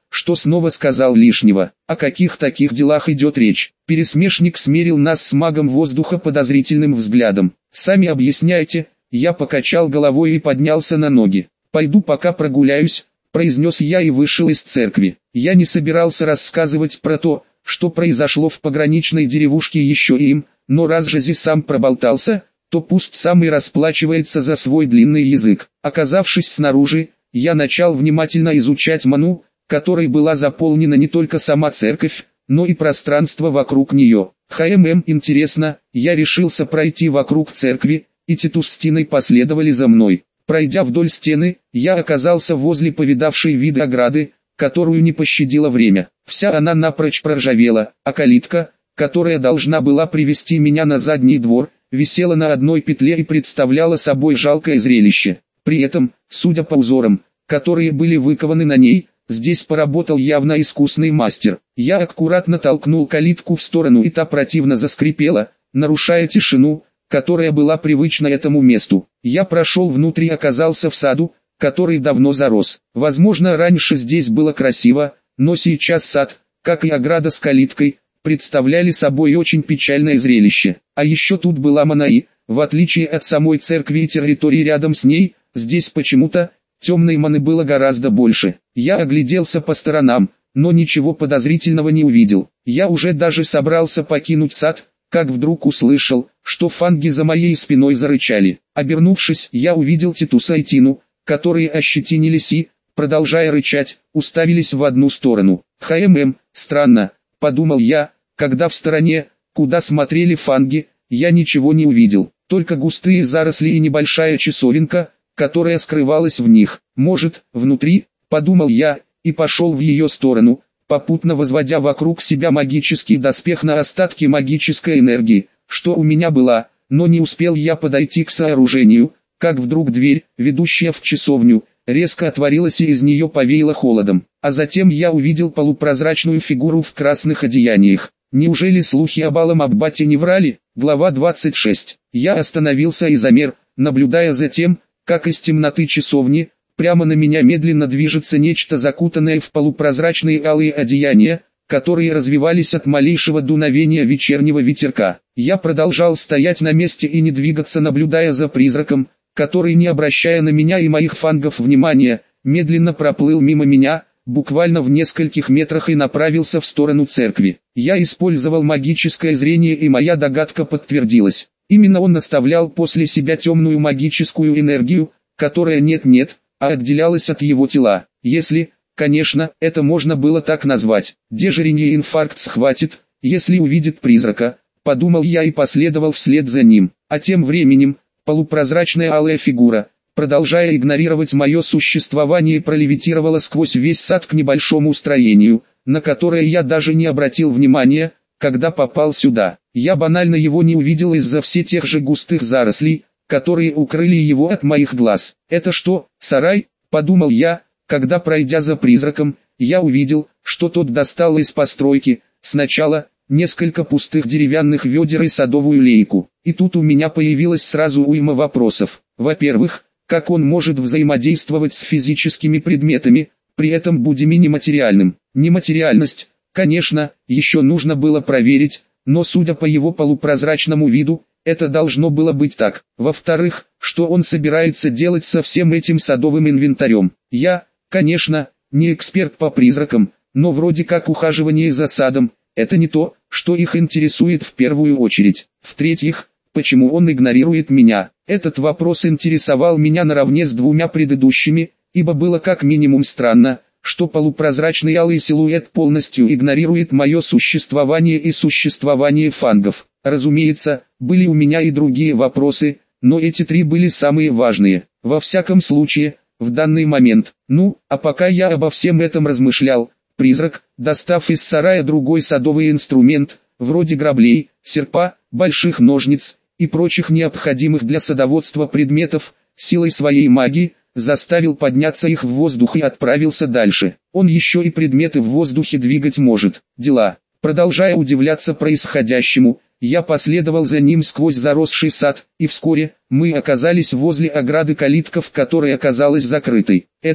что снова сказал лишнего. О каких таких делах идет речь? Пересмешник смерил нас с магом воздуха подозрительным взглядом. Сами объясняйте. Я покачал головой и поднялся на ноги. Пойду пока прогуляюсь, произнес я и вышел из церкви. Я не собирался рассказывать про то, что произошло в пограничной деревушке еще и им, но раз Жази сам проболтался, то пусть сам и расплачивается за свой длинный язык. Оказавшись снаружи, я начал внимательно изучать ману, которой была заполнена не только сама церковь, но и пространство вокруг нее. Хмм, интересно, я решился пройти вокруг церкви, и Титус с Тиной последовали за мной. Пройдя вдоль стены, я оказался возле повидавшей виды ограды, которую не пощадило время. Вся она напрочь проржавела, а калитка, которая должна была привести меня на задний двор, висела на одной петле и представляла собой жалкое зрелище. При этом, судя по узорам, которые были выкованы на ней, здесь поработал явно искусный мастер. Я аккуратно толкнул калитку в сторону, и та противно заскрипела, нарушая тишину, которая была привычна этому месту. Я прошел внутрь и оказался в саду, который давно зарос. Возможно, раньше здесь было красиво, но сейчас сад, как и ограда с калиткой, представляли собой очень печальное зрелище. А еще тут была Манаи, в отличие от самой церкви и территории рядом с ней, здесь почему-то темной маны было гораздо больше. Я огляделся по сторонам, но ничего подозрительного не увидел. Я уже даже собрался покинуть сад, как вдруг услышал, что фанги за моей спиной зарычали. Обернувшись, я увидел Титуса и Тину, которые ощетинились и, продолжая рычать, уставились в одну сторону. Хмм, странно, подумал я, когда в стороне, куда смотрели фанги, я ничего не увидел, только густые заросли и небольшая часовенка, которая скрывалась в них. Может, внутри, подумал я, и пошел в ее сторону, попутно возводя вокруг себя магический доспех на остатки магической энергии, что у меня была, но не успел я подойти к сооружению, как вдруг дверь, ведущая в часовню, резко отворилась и из нее повеяло холодом, а затем я увидел полупрозрачную фигуру в красных одеяниях. Неужели слухи об Алом Аббате не врали? Глава двадцать шесть. Я остановился и замер, наблюдая за тем, как из темноты часовни, прямо на меня медленно движется нечто закутанное в полупрозрачные алые одеяния, которые развивались от малейшего дуновения вечернего ветерка. Я продолжал стоять на месте и не двигаться, наблюдая за призраком, который, не обращая на меня и моих фангов внимания, медленно проплыл мимо меня, буквально в нескольких метрах, и направился в сторону церкви. Я использовал магическое зрение, и моя догадка подтвердилась. Именно он оставлял после себя темную магическую энергию, которая нет-нет, а отделялась от его тела. Если, конечно, это можно было так назвать. Дежеренье инфаркт схватит, если увидит призрака, подумал я и последовал вслед за ним. А тем временем, полупрозрачная алая фигура, продолжая игнорировать мое существование, пролевитировала сквозь весь сад к небольшому строению, на которое я даже не обратил внимания, когда попал сюда. Я банально его не увидел из-за все тех же густых зарослей, которые укрыли его от моих глаз. «Это что, сарай?» – подумал я, когда, пройдя за призраком, я увидел, что тот достал из постройки, сначала, несколько пустых деревянных ведер и садовую лейку. И тут у меня появилось сразу уйма вопросов. Во-первых, как он может взаимодействовать с физическими предметами, при этом будем и нематериальным? Нематериальность, конечно, еще нужно было проверить, но судя по его полупрозрачному виду, это должно было быть так. Во-вторых, что он собирается делать со всем этим садовым инвентарем? Я, конечно, не эксперт по призракам, но вроде как ухаживание за садом – это не то, что их интересует в первую очередь. В-третьих, почему он игнорирует меня? Этот вопрос интересовал меня наравне с двумя предыдущими, ибо было как минимум странно, что полупрозрачный алый силуэт полностью игнорирует мое существование и существование фангов. Разумеется, были у меня и другие вопросы, но эти три были самые важные. Во всяком случае, в данный момент. Ну, а пока я обо всем этом размышлял, призрак, достав из сарая другой садовый инструмент, вроде граблей, серпа, больших ножниц и прочих необходимых для садоводства предметов, силой своей магии, заставил подняться их в воздух и отправился дальше. Он еще и предметы в воздухе двигать может. Дела. Продолжая удивляться происходящему, я последовал за ним сквозь заросший сад, и вскоре мы оказались возле ограды, калитка в которой оказалась закрытой. Это,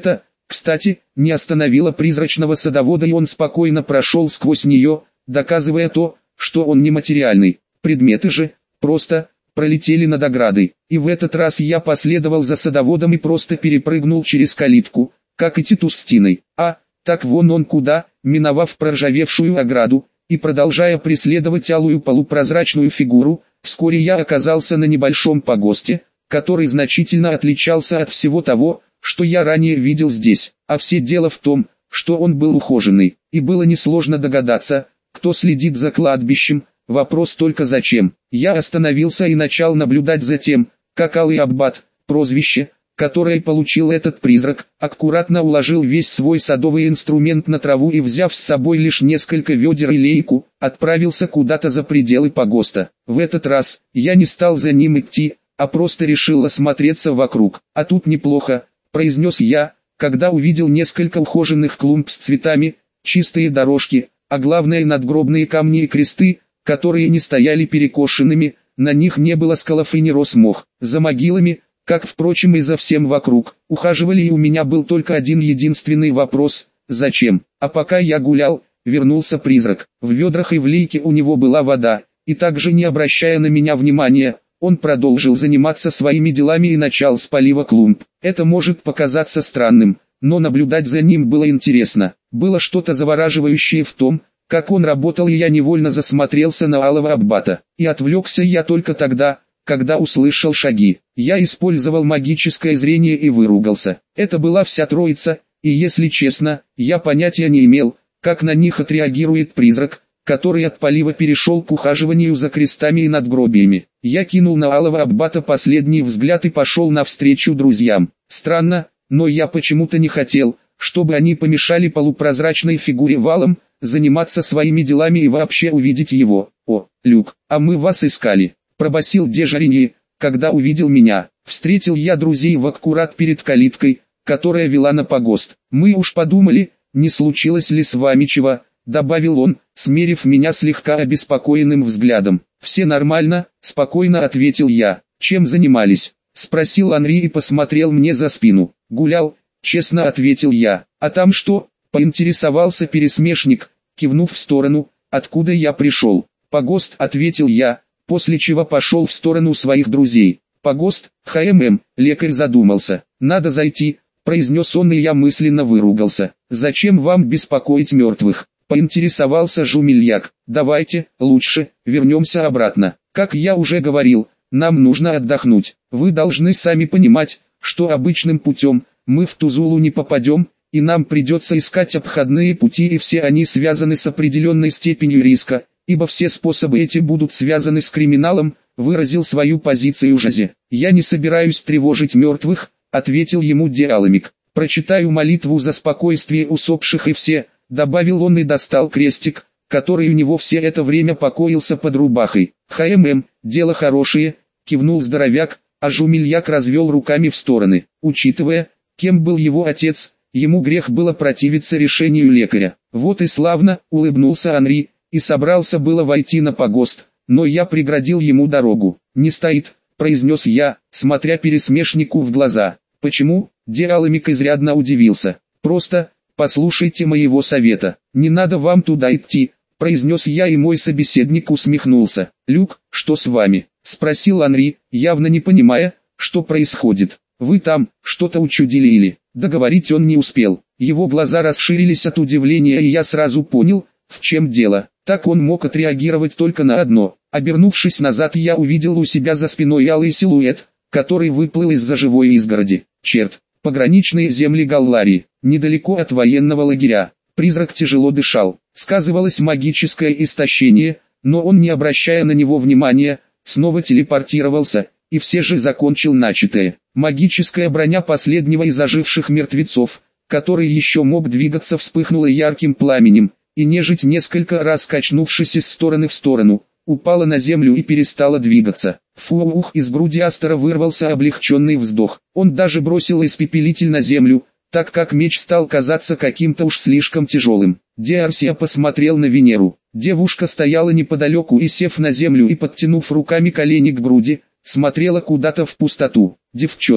Кстати, не остановила призрачного садовода, и он спокойно прошел сквозь нее, доказывая то, что он нематериальный. Предметы же просто пролетели над оградой. И в этот раз я последовал за садоводом и просто перепрыгнул через калитку, как и Титус с Тиной. А, так вон он куда, миновав проржавевшую ограду, и продолжая преследовать алую полупрозрачную фигуру, вскоре я оказался на небольшом погосте, который значительно отличался от всего того, что я ранее видел здесь. А все дело в том, что он был ухоженный, и было несложно догадаться, кто следит за кладбищем. Вопрос только зачем. Я остановился и начал наблюдать за тем, как Алый Аббат, прозвище, которое получил этот призрак, аккуратно уложил весь свой садовый инструмент на траву и, взяв с собой лишь несколько ведер и лейку, отправился куда-то за пределы погоста. В этот раз я не стал за ним идти, а просто решил осмотреться вокруг. А тут неплохо, произнес я, когда увидел несколько ухоженных клумб с цветами, чистые дорожки, а главное надгробные камни и кресты, которые не стояли перекошенными, на них не было сколов и не рос мох. За могилами, как впрочем и за всем вокруг, ухаживали, и у меня был только один единственный вопрос – зачем? А пока я гулял, вернулся призрак. В ведрах и в лейке у него была вода, и также не обращая на меня внимания, он продолжил заниматься своими делами и начал с полива клумб. Это может показаться странным, но наблюдать за ним было интересно. Было что-то завораживающее в том, как он работал, и я невольно засмотрелся на Алого Аббата. И отвлекся я только тогда, когда услышал шаги. Я использовал магическое зрение и выругался. Это была вся троица, и если честно, я понятия не имел, как на них отреагирует призрак, который от полива перешел к ухаживанию за крестами и надгробиями. Я кинул на Алого Аббата последний взгляд и пошел навстречу друзьям. Странно, но я почему-то не хотел, чтобы они помешали полупрозрачной фигуре валом заниматься своими делами и вообще увидеть его. «О, Люк, а мы вас искали», — пробасил Дежариньи, когда увидел меня. Встретил я друзей в аккурат перед калиткой, которая вела на погост. «Мы уж подумали, не случилось ли с вами чего», — добавил он, смерив меня слегка обеспокоенным взглядом. «Все нормально», — спокойно ответил я. «Чем занимались?» — спросил Анри и посмотрел мне за спину. «Гулял», — честно ответил я. «А там что?» — поинтересовался пересмешник, кивнув в сторону, откуда я пришел. «Погост», — ответил я, после чего пошел в сторону своих друзей. «Погост, ХММ», — лекарь задумался. «Надо зайти», — произнес он, и я мысленно выругался. «Зачем вам беспокоить мертвых?» — поинтересовался Жумельяк. «Давайте, лучше, вернемся обратно. Как я уже говорил, нам нужно отдохнуть. Вы должны сами понимать, что обычным путем мы в Тузулу не попадем, и нам придется искать обходные пути, и все они связаны с определенной степенью риска, ибо все способы эти будут связаны с криминалом», — выразил свою позицию Жазе. «Я не собираюсь тревожить мертвых», — ответил ему Диаламик. «Прочитаю молитву за спокойствие усопших и все», — добавил он и достал крестик, который у него все это время покоился под рубахой. «ХММ, дело хорошее», — кивнул здоровяк, а Жумельяк развел руками в стороны. Учитывая, кем был его отец, ему грех было противиться решению лекаря. «Вот и славно», — улыбнулся Анри, и собрался было войти на погост, но я преградил ему дорогу. «Не стоит», — произнес я, смотря пересмешнику в глаза. «Почему?» — Диаламик изрядно удивился. «Просто, послушайте моего совета. Не надо вам туда идти», — произнес я, и мой собеседник усмехнулся. «Люк, что с вами?» — спросил Анри, явно не понимая, что происходит. «Вы там что-то учудили или?» Договорить он не успел. Его глаза расширились от удивления, и я сразу понял, в чем дело. Так он мог отреагировать только на одно. Обернувшись назад, я увидел у себя за спиной алый силуэт, который выплыл из-за живой изгороди. Черт, пограничные земли Галларии, недалеко от военного лагеря. Призрак тяжело дышал. Сказывалось магическое истощение, но он, не обращая на него внимания, снова телепортировался, и все же закончил начатое. Магическая броня последнего из оживших мертвецов, который еще мог двигаться, вспыхнула ярким пламенем, и нежить, несколько раз качнувшись из стороны в сторону, упала на землю и перестала двигаться. Фух, из груди Астера вырвался облегченный вздох. Он даже бросил испепелитель на землю, так как меч стал казаться каким-то уж слишком тяжелым. Диарсия посмотрел на Венеру. Девушка стояла неподалеку и, сев на землю и подтянув руками колени к груди, смотрела куда-то в пустоту. «Девчонка,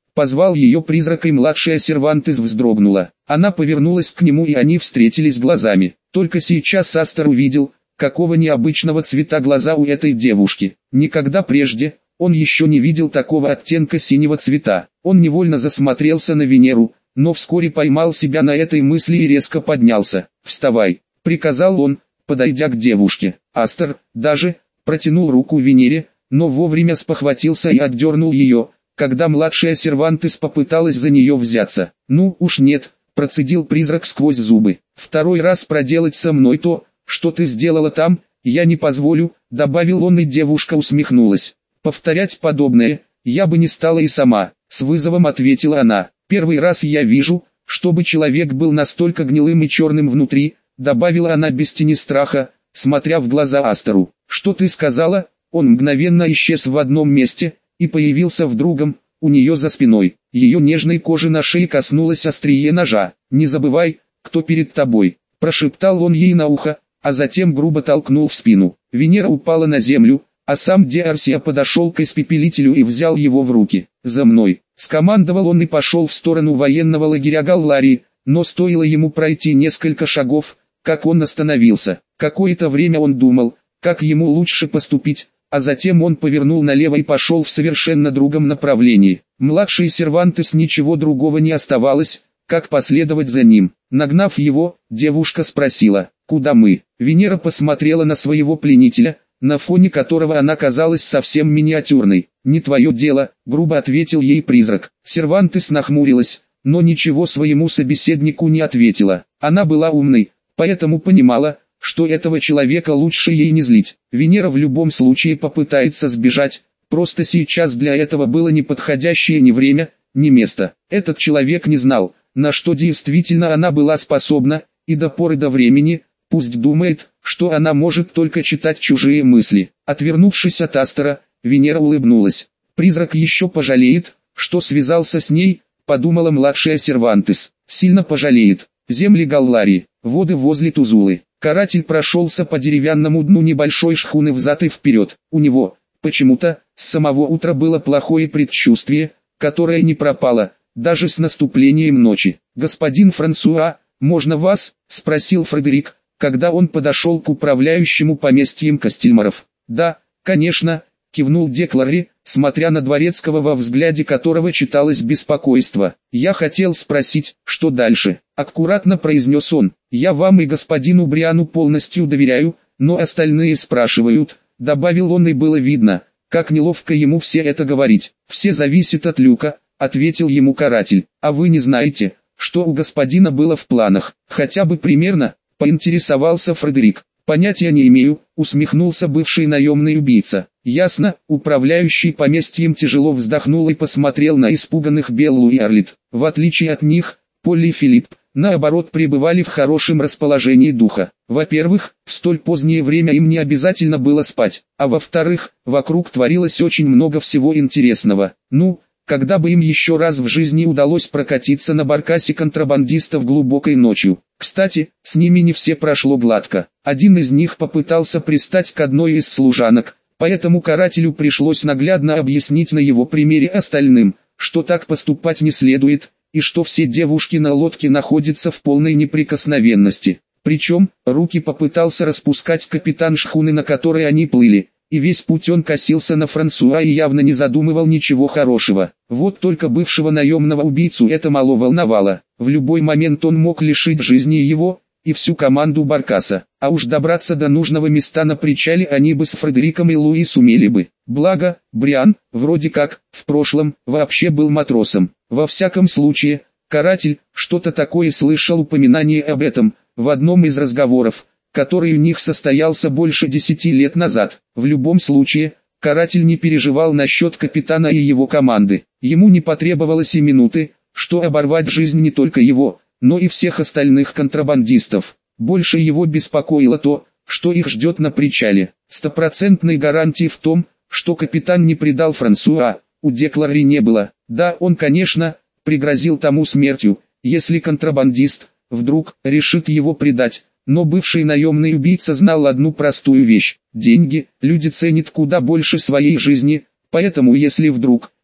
Позвал ее призрак, и младшая Сервантес вздрогнула. Она повернулась к нему, и они встретились глазами. Только сейчас Астер увидел, какого необычного цвета глаза у этой девушки. Никогда прежде он еще не видел такого оттенка синего цвета. Он невольно засмотрелся на Венеру, но вскоре поймал себя на этой мысли и резко поднялся. «Вставай», — приказал он, подойдя к девушке. Астер даже протянул руку Венере, но вовремя спохватился и отдернул ее, когда младшая Сервантес попыталась за нее взяться. «Ну уж нет», — процедил призрак сквозь зубы. «Второй раз проделать со мной то, что ты сделала там, я не позволю», — добавил он, и девушка усмехнулась. «Повторять подобное я бы не стала и сама», — с вызовом ответила она. «Первый раз я вижу, чтобы человек был настолько гнилым и черным внутри», — добавила она без тени страха, смотря в глаза Астеру. «Что ты сказала?» Он мгновенно исчез в одном месте и появился в другом, у нее за спиной. Ее нежной кожи на шее коснулось острие ножа. «Не забывай, кто перед тобой», — прошептал он ей на ухо, а затем грубо толкнул в спину. Венера упала на землю, а сам Диарсия подошел к испепелителю и взял его в руки. «За мной», — скомандовал он и пошел в сторону военного лагеря Галларии, но стоило ему пройти несколько шагов, как он остановился. Какое-то время он думал, как ему лучше поступить, а затем он повернул налево и пошел в совершенно другом направлении. Младшей Сервантес ничего другого не оставалось, как последовать за ним. Нагнав его, девушка спросила: «Куда мы?» Венера посмотрела на своего пленителя, на фоне которого она казалась совсем миниатюрной. «Не твое дело», — грубо ответил ей призрак. Сервантес нахмурилась, но ничего своему собеседнику не ответила. Она была умной, поэтому понимала, что этого человека лучше ей не злить. Венера в любом случае попытается сбежать, просто сейчас для этого было неподходящее ни время, ни место. Этот человек не знал, на что действительно она была способна, и до поры до времени, пусть думает, что она может только читать чужие мысли. Отвернувшись от Астера, Венера улыбнулась. «Призрак еще пожалеет, что связался с ней», — подумала младшая Сервантес. «Сильно пожалеет». Земли Галларии, воды возле Тузулы. Каратель прошелся по деревянному дну небольшой шхуны взад и вперед. У него, почему-то, с самого утра было плохое предчувствие, которое не пропало, даже с наступлением ночи. «Господин Франсуа, можно вас?» — спросил Фредерик, когда он подошел к управляющему поместьем Кастельмаров. «Да, конечно», — кивнул Деклари, смотря на дворецкого, во взгляде которого читалось беспокойство. «Я хотел спросить, что дальше?» — аккуратно произнес он. «Я вам и господину Бриану полностью доверяю, но остальные спрашивают», — добавил он, и было видно, как неловко ему все это говорить. «Все зависит от Люка», — ответил ему каратель. «А вы не знаете, что у господина было в планах?» «Хотя бы примерно», — поинтересовался Фредерик. «Понятия не имею», — усмехнулся бывший наемный убийца. «Ясно», — управляющий поместьем тяжело вздохнул и посмотрел на испуганных Беллу и Арлит. В отличие от них, Полли и Филипп, наоборот, пребывали в хорошем расположении духа. Во-первых, в столь позднее время им не обязательно было спать, а во-вторых, вокруг творилось очень много всего интересного. Ну, когда бы им еще раз в жизни удалось прокатиться на баркасе контрабандистов глубокой ночью. Кстати, с ними не все прошло гладко. Один из них попытался пристать к одной из служанок, поэтому карателю пришлось наглядно объяснить на его примере остальным, что так поступать не следует, и что все девушки на лодке находятся в полной неприкосновенности. Причем, руки попытался распускать капитан шхуны, на которой они плыли, и весь путь он косился на Франсуа и явно не задумывал ничего хорошего. Вот только бывшего наемного убийцу это мало волновало. В любой момент он мог лишить жизни его и всю команду баркаса, а уж добраться до нужного места на причале они бы с Фредериком и Луи сумели бы. Благо, Бриан, вроде как, в прошлом, вообще был матросом. Во всяком случае, каратель что-то такое слышал упоминание об этом в одном из разговоров, который у них состоялся больше десяти лет назад. В любом случае, каратель не переживал насчет капитана и его команды. Ему не потребовалось и минуты, что оборвать жизнь не только его, но и всех остальных контрабандистов. Больше его беспокоило то, что их ждет на причале. Стопроцентной гарантии в том, что капитан не предал Франсуа, у Деклари не было. Да, он, конечно, пригрозил тому смертью, если контрабандист вдруг решит его предать. Но бывший наемный убийца знал одну простую вещь: деньги люди ценят куда больше своей жизни, поэтому если вдруг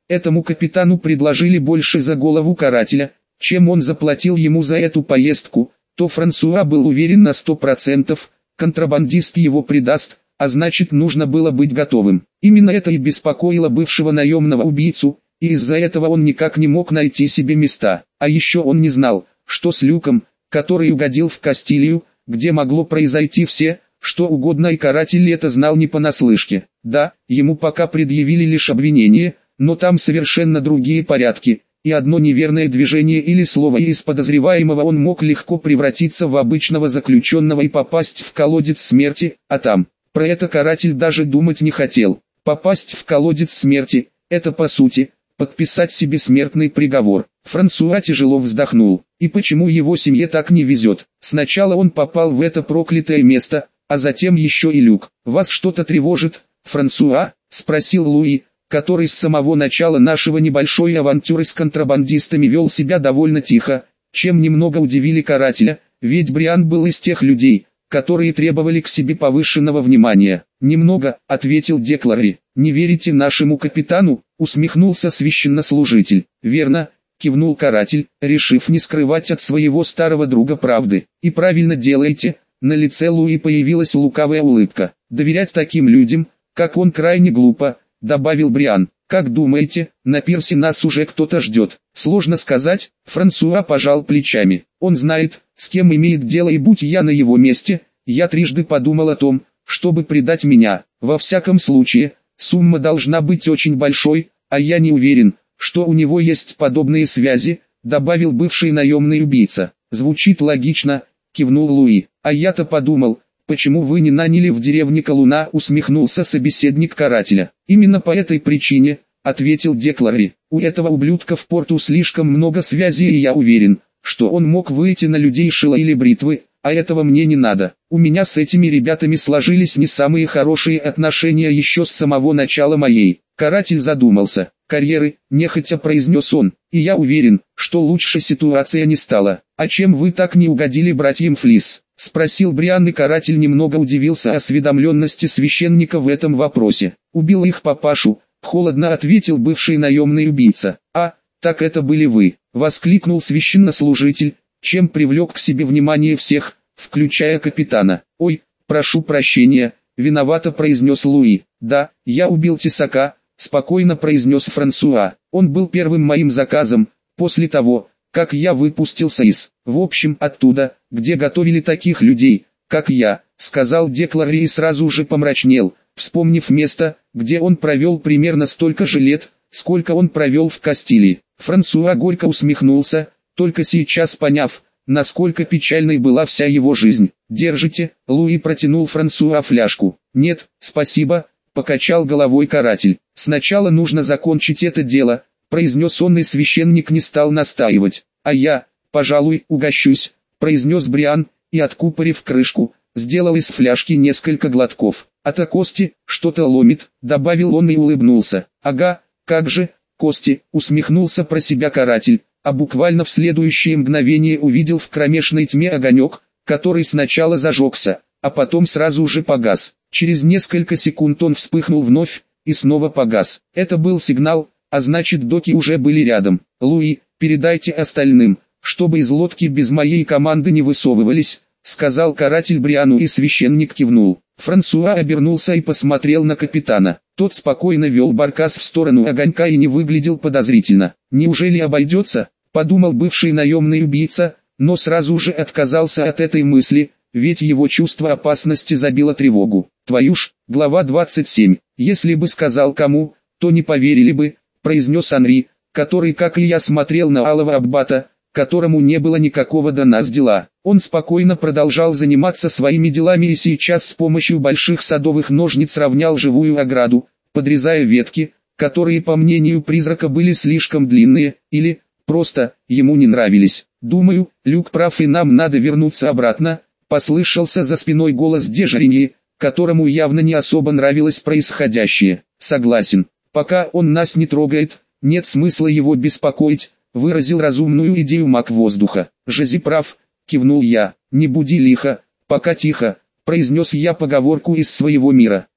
этому капитану предложили больше за голову карателя, чем он заплатил ему за эту поездку, то Франсуа был уверен на сто процентов, контрабандист его предаст, а значит нужно было быть готовым. Именно это и беспокоило бывшего наемного убийцу, и из-за этого он никак не мог найти себе места. А еще он не знал, что с Люком, который угодил в Кастилию, где могло произойти все, что угодно, и каратель это знал не понаслышке. Да, ему пока предъявили лишь обвинение, но там совершенно другие порядки, и одно неверное движение или слово из подозреваемого он мог легко превратиться в обычного заключенного и попасть в колодец смерти, а там, про это каратель даже думать не хотел. Попасть в колодец смерти, это по сути, подписать себе смертный приговор. Франсуа тяжело вздохнул. И почему его семье так не везет? Сначала он попал в это проклятое место, а затем еще и Люк. «Вас что-то тревожит, Франсуа?» – спросил Луи, который с самого начала нашего небольшой авантюры с контрабандистами вел себя довольно тихо, чем немного удивили карателя, ведь Бриан был из тех людей, которые требовали к себе повышенного внимания. «Немного», — ответил Деклари. «Не верите нашему капитану?» — усмехнулся священнослужитель. «Верно», — кивнул каратель, решив не скрывать от своего старого друга правды. «И правильно делаете». На лице Луи появилась лукавая улыбка. «Доверять таким людям, как он, крайне глупо», — добавил Бриан. «Как думаете, на пирсе нас уже кто-то ждет?» «Сложно сказать», — Франсуа пожал плечами. «Он знает, с кем имеет дело, и будь я на его месте, я трижды подумал о том, чтобы предать меня. Во всяком случае, сумма должна быть очень большой, а я не уверен, что у него есть подобные связи», — добавил бывший наемный убийца. «Звучит логично», — кивнул Луи. «А я-то подумал, почему вы не наняли в деревне Колуна?» — усмехнулся собеседник карателя. «Именно по этой причине», — ответил Деклари. «У этого ублюдка в порту слишком много связей, и я уверен, что он мог выйти на людей шила или бритвы, а этого мне не надо. У меня с этими ребятами сложились не самые хорошие отношения еще с самого начала моей». Каратель задумался. «Карьеры», — нехотя произнес он, — «и я уверен, что лучше ситуация не стала». «А чем вы так не угодили братьям Флис?» — спросил Бриан, и каратель немного удивился осведомленности священника в этом вопросе. «Убил их папашу», — холодно ответил бывший наемный убийца. «А, так это были вы», — воскликнул священнослужитель, чем привлек к себе внимание всех, включая капитана. «Ой, прошу прощения», — виновато произнес Луи. «Да, я убил тесака», — спокойно произнес Франсуа. «Он был первым моим заказом, после того, как я выпустился из, в общем, оттуда, где готовили таких людей, как я», — сказал Деклари и сразу же помрачнел, вспомнив место, где он провел примерно столько же лет, сколько он провел в Кастилии. Франсуа горько усмехнулся, только сейчас поняв, насколько печальной была вся его жизнь. «Держите», — Луи протянул Франсуа фляжку. «Нет, спасибо», — покачал головой каратель. «Сначала нужно закончить это дело», — произнес он, и священник не стал настаивать. «А я, пожалуй, угощусь», — произнес Бриан, и, откупорив крышку, сделал из фляжки несколько глотков. «А-то кости, что-то ломит», — добавил он и улыбнулся. «Ага, как же, кости», — усмехнулся про себя каратель, а буквально в следующее мгновение увидел в кромешной тьме огонек, который сначала зажегся, а потом сразу же погас. Через несколько секунд он вспыхнул вновь, и снова погас. Это был сигнал, а значит доки уже были рядом. «Луи, передайте остальным, чтобы из лодки без моей команды не высовывались», — сказал каратель Бриану, и священник кивнул. Франсуа обернулся и посмотрел на капитана. Тот спокойно вел баркас в сторону огонька и не выглядел подозрительно. «Неужели обойдется?» — подумал бывший наемный убийца, но сразу же отказался от этой мысли, ведь его чувство опасности забило тревогу. «Твою ж», глава двадцать семь. «Если бы сказал кому, то не поверили бы», — произнес Анри, который, как и я, смотрел на алого аббата, которому не было никакого до нас дела. Он спокойно продолжал заниматься своими делами и сейчас с помощью больших садовых ножниц равнял живую ограду, подрезая ветки, которые, по мнению призрака, были слишком длинные, или, просто, ему не нравились. «Думаю, Люк прав, и нам надо вернуться обратно», — послышался за спиной голос Дежериньи, которому явно не особо нравилось происходящее. «Согласен, пока он нас не трогает, нет смысла его беспокоить», — выразил разумную идею маг воздуха. «Жези прав», — кивнул я. «Не буди лихо, пока тихо», — произнес я поговорку из своего мира.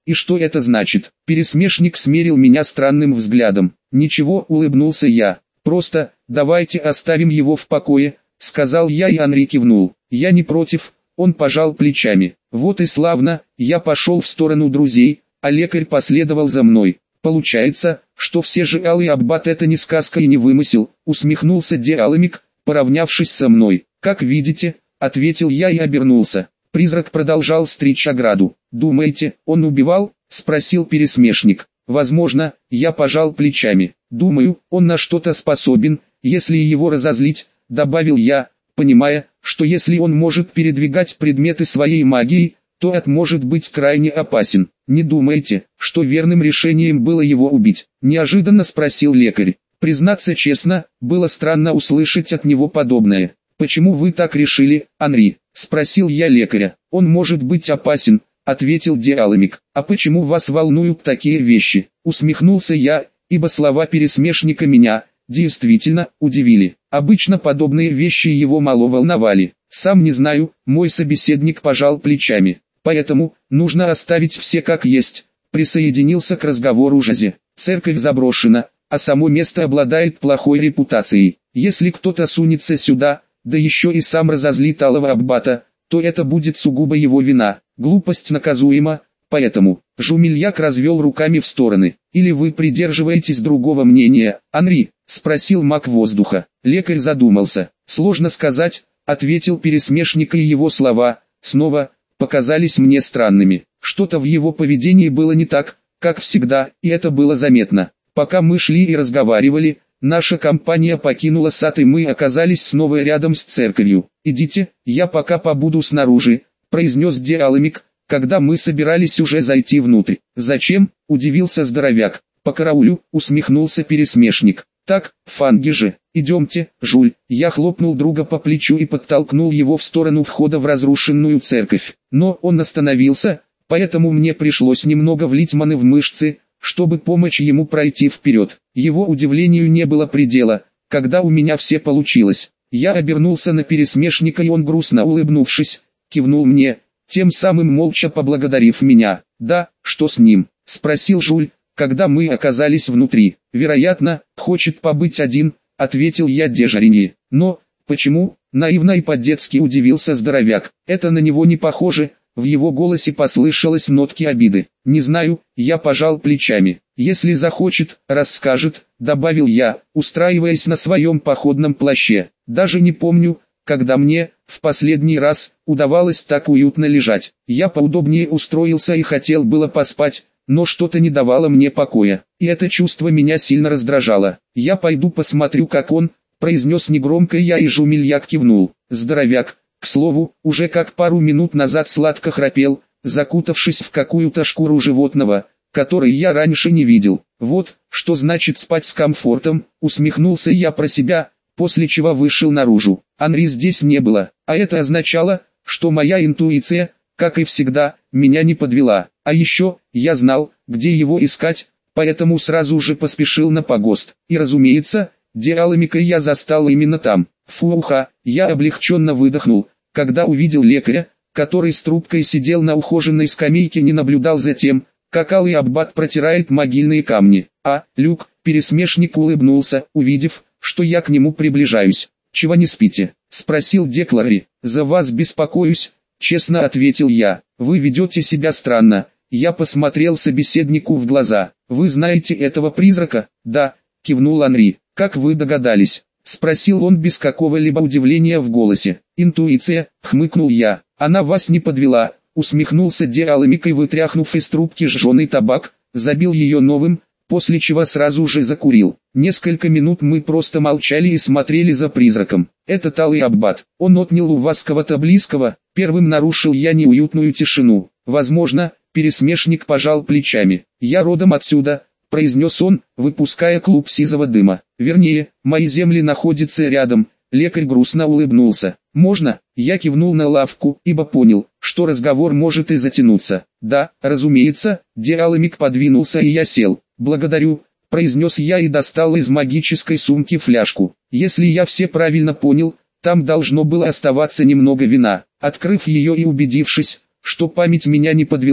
И что это значит? Пересмешник смерил меня странным взглядом. Ничего, улыбнулся я. Просто, давайте оставим его в покое, сказал я, и Анри кивнул. Я не против, он пожал плечами. Вот и славно, я пошел в сторону друзей, а лекарь последовал за мной. Получается, что все же Алый Аббат это не сказка и не вымысел, усмехнулся де Аламик, поравнявшись со мной. Как видите, ответил я и обернулся. Призрак продолжал стричь ограду. «Думаете, он убивал?» – спросил пересмешник. «Возможно», – я пожал плечами. «Думаю, он на что-то способен, если его разозлить», – добавил я, понимая, что если он может передвигать предметы своей магией, то это может быть крайне опасен. «Не думаете, что верным решением было его убить?» – неожиданно спросил лекарь. Признаться честно, было странно услышать от него подобное. «Почему вы так решили, Анри?» – спросил я лекаря. «Он может быть опасен», – ответил де Аламик. «А почему вас волнуют такие вещи?» – усмехнулся я, ибо слова пересмешника меня, действительно, удивили. Обычно подобные вещи его мало волновали. «Сам не знаю», – мой собеседник пожал плечами. «Поэтому, нужно оставить все как есть», – присоединился к разговору Жозе. «Церковь заброшена, а само место обладает плохой репутацией. Если кто-то сунется сюда, да еще и сам разозлит Алого Аббата, то это будет сугубо его вина. Глупость наказуема, поэтому...» Жумельяк развел руками в стороны. «Или вы придерживаетесь другого мнения, Анри?» – спросил маг воздуха. Лекарь задумался. «Сложно сказать», – ответил пересмешник, и его слова, снова, показались мне странными. Что-то в его поведении было не так, как всегда, и это было заметно. Пока мы шли и разговаривали, наша компания покинула сад, и мы оказались снова рядом с церковью. «Идите, я пока побуду снаружи», – произнес де Аламик, когда мы собирались уже зайти внутрь. «Зачем?» – удивился здоровяк. «По караулю», – усмехнулся пересмешник. «Так, фанги же, идемте, Жуль». Я хлопнул друга по плечу и подтолкнул его в сторону входа в разрушенную церковь. Но он остановился, поэтому мне пришлось немного влить маны в мышцы, чтобы помочь ему пройти вперед. Его удивлению не было предела, когда у меня все получилось. Я обернулся на пересмешника, и он, грустно улыбнувшись, кивнул мне, тем самым молча поблагодарив меня. «Да, что с ним?» – спросил Жуль, когда мы оказались внутри. «Вероятно, хочет побыть один», – ответил я де Жариньи. «Но, почему?» – наивно и по-детски удивился здоровяк. «Это на него не похоже». В его голосе послышалось нотки обиды. «Не знаю», — я пожал плечами. «Если захочет, расскажет», — добавил я, устраиваясь на своем походном плаще. «Даже не помню, когда мне, в последний раз, удавалось так уютно лежать. Я поудобнее устроился и хотел было поспать, но что-то не давало мне покоя, и это чувство меня сильно раздражало. Я пойду посмотрю, как он», — произнес негромко я, и Жумельяк кивнул. Здоровяк, к слову, уже как пару минут назад сладко храпел, закутавшись в какую-то шкуру животного, который я раньше не видел. «Вот, что значит спать с комфортом», — усмехнулся я про себя, после чего вышел наружу. Анри здесь не было, а это означало, что моя интуиция, как и всегда, меня не подвела. А еще, я знал, где его искать, поэтому сразу же поспешил на погост. И разумеется, де Аламика я застал именно там. Фуха, я облегченно выдохнул, когда увидел лекаря, который с трубкой сидел на ухоженной скамейке, не наблюдал за тем, как Алый Аббат протирает могильные камни. «А, Люк», — пересмешник улыбнулся, увидев, что я к нему приближаюсь. «Чего не спите?» — спросил де Клари. «За вас беспокоюсь», — честно ответил я. «Вы ведете себя странно». Я посмотрел собеседнику в глаза. «Вы знаете этого призрака?» «Да», — кивнул Анри. «Как вы догадались?» — спросил он без какого-либо удивления в голосе. «Интуиция», — хмыкнул я. «Она вас не подвела», — усмехнулся де Аламик, и, вытряхнув из трубки жженый табак, забил ее новым, после чего сразу же закурил. Несколько минут мы просто молчали и смотрели за призраком. «Это Алый Аббат. Он отнял у вас кого-то близкого?» Первым нарушил я неуютную тишину. «Возможно», — пересмешник пожал плечами. «Я родом отсюда», — произнес он, выпуская клуб сизого дыма. «Вернее, мои земли находятся рядом». Лекарь грустно улыбнулся. «Можно?» Я кивнул на лавку, ибо понял, что разговор может и затянуться. «Да, разумеется», — де Аламик подвинулся, и я сел. «Благодарю», — произнес я и достал из магической сумки фляжку. «Если я все правильно понял, там должно было оставаться немного вина». Открыв ее и убедившись, что память меня не подвела,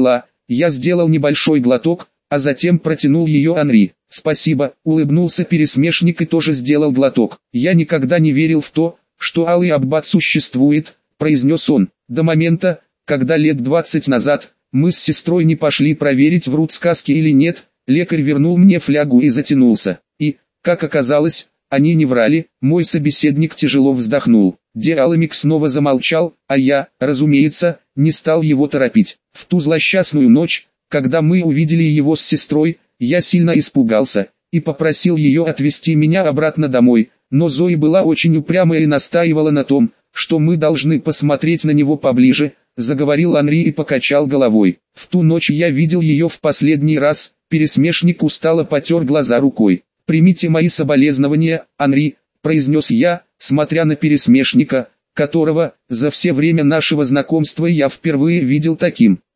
Я сделал небольшой глоток, а затем протянул ее Анри. «Спасибо», — улыбнулся пересмешник и тоже сделал глоток. «Я никогда не верил в то, что Алый Аббат существует», — произнес он. «До момента, когда лет двадцать назад, мы с сестрой не пошли проверить, врут сказки или нет, лекарь вернул мне флягу и затянулся. И, как оказалось, они не врали». Мой собеседник тяжело вздохнул. Диаламик снова замолчал, а я, разумеется, не стал его торопить. В ту злосчастную ночь, когда мы увидели его с сестрой, я сильно испугался и попросил ее отвезти меня обратно домой, но Зои была очень упряма и настаивала на том, что мы должны посмотреть на него поближе, заговорил Анри и покачал головой. В ту ночь я видел ее в последний раз. Пересмешник устало потер глаза рукой. «Примите мои соболезнования, Анри», — произнес я, смотря на пересмешника, которого, за все время нашего знакомства я впервые видел таким.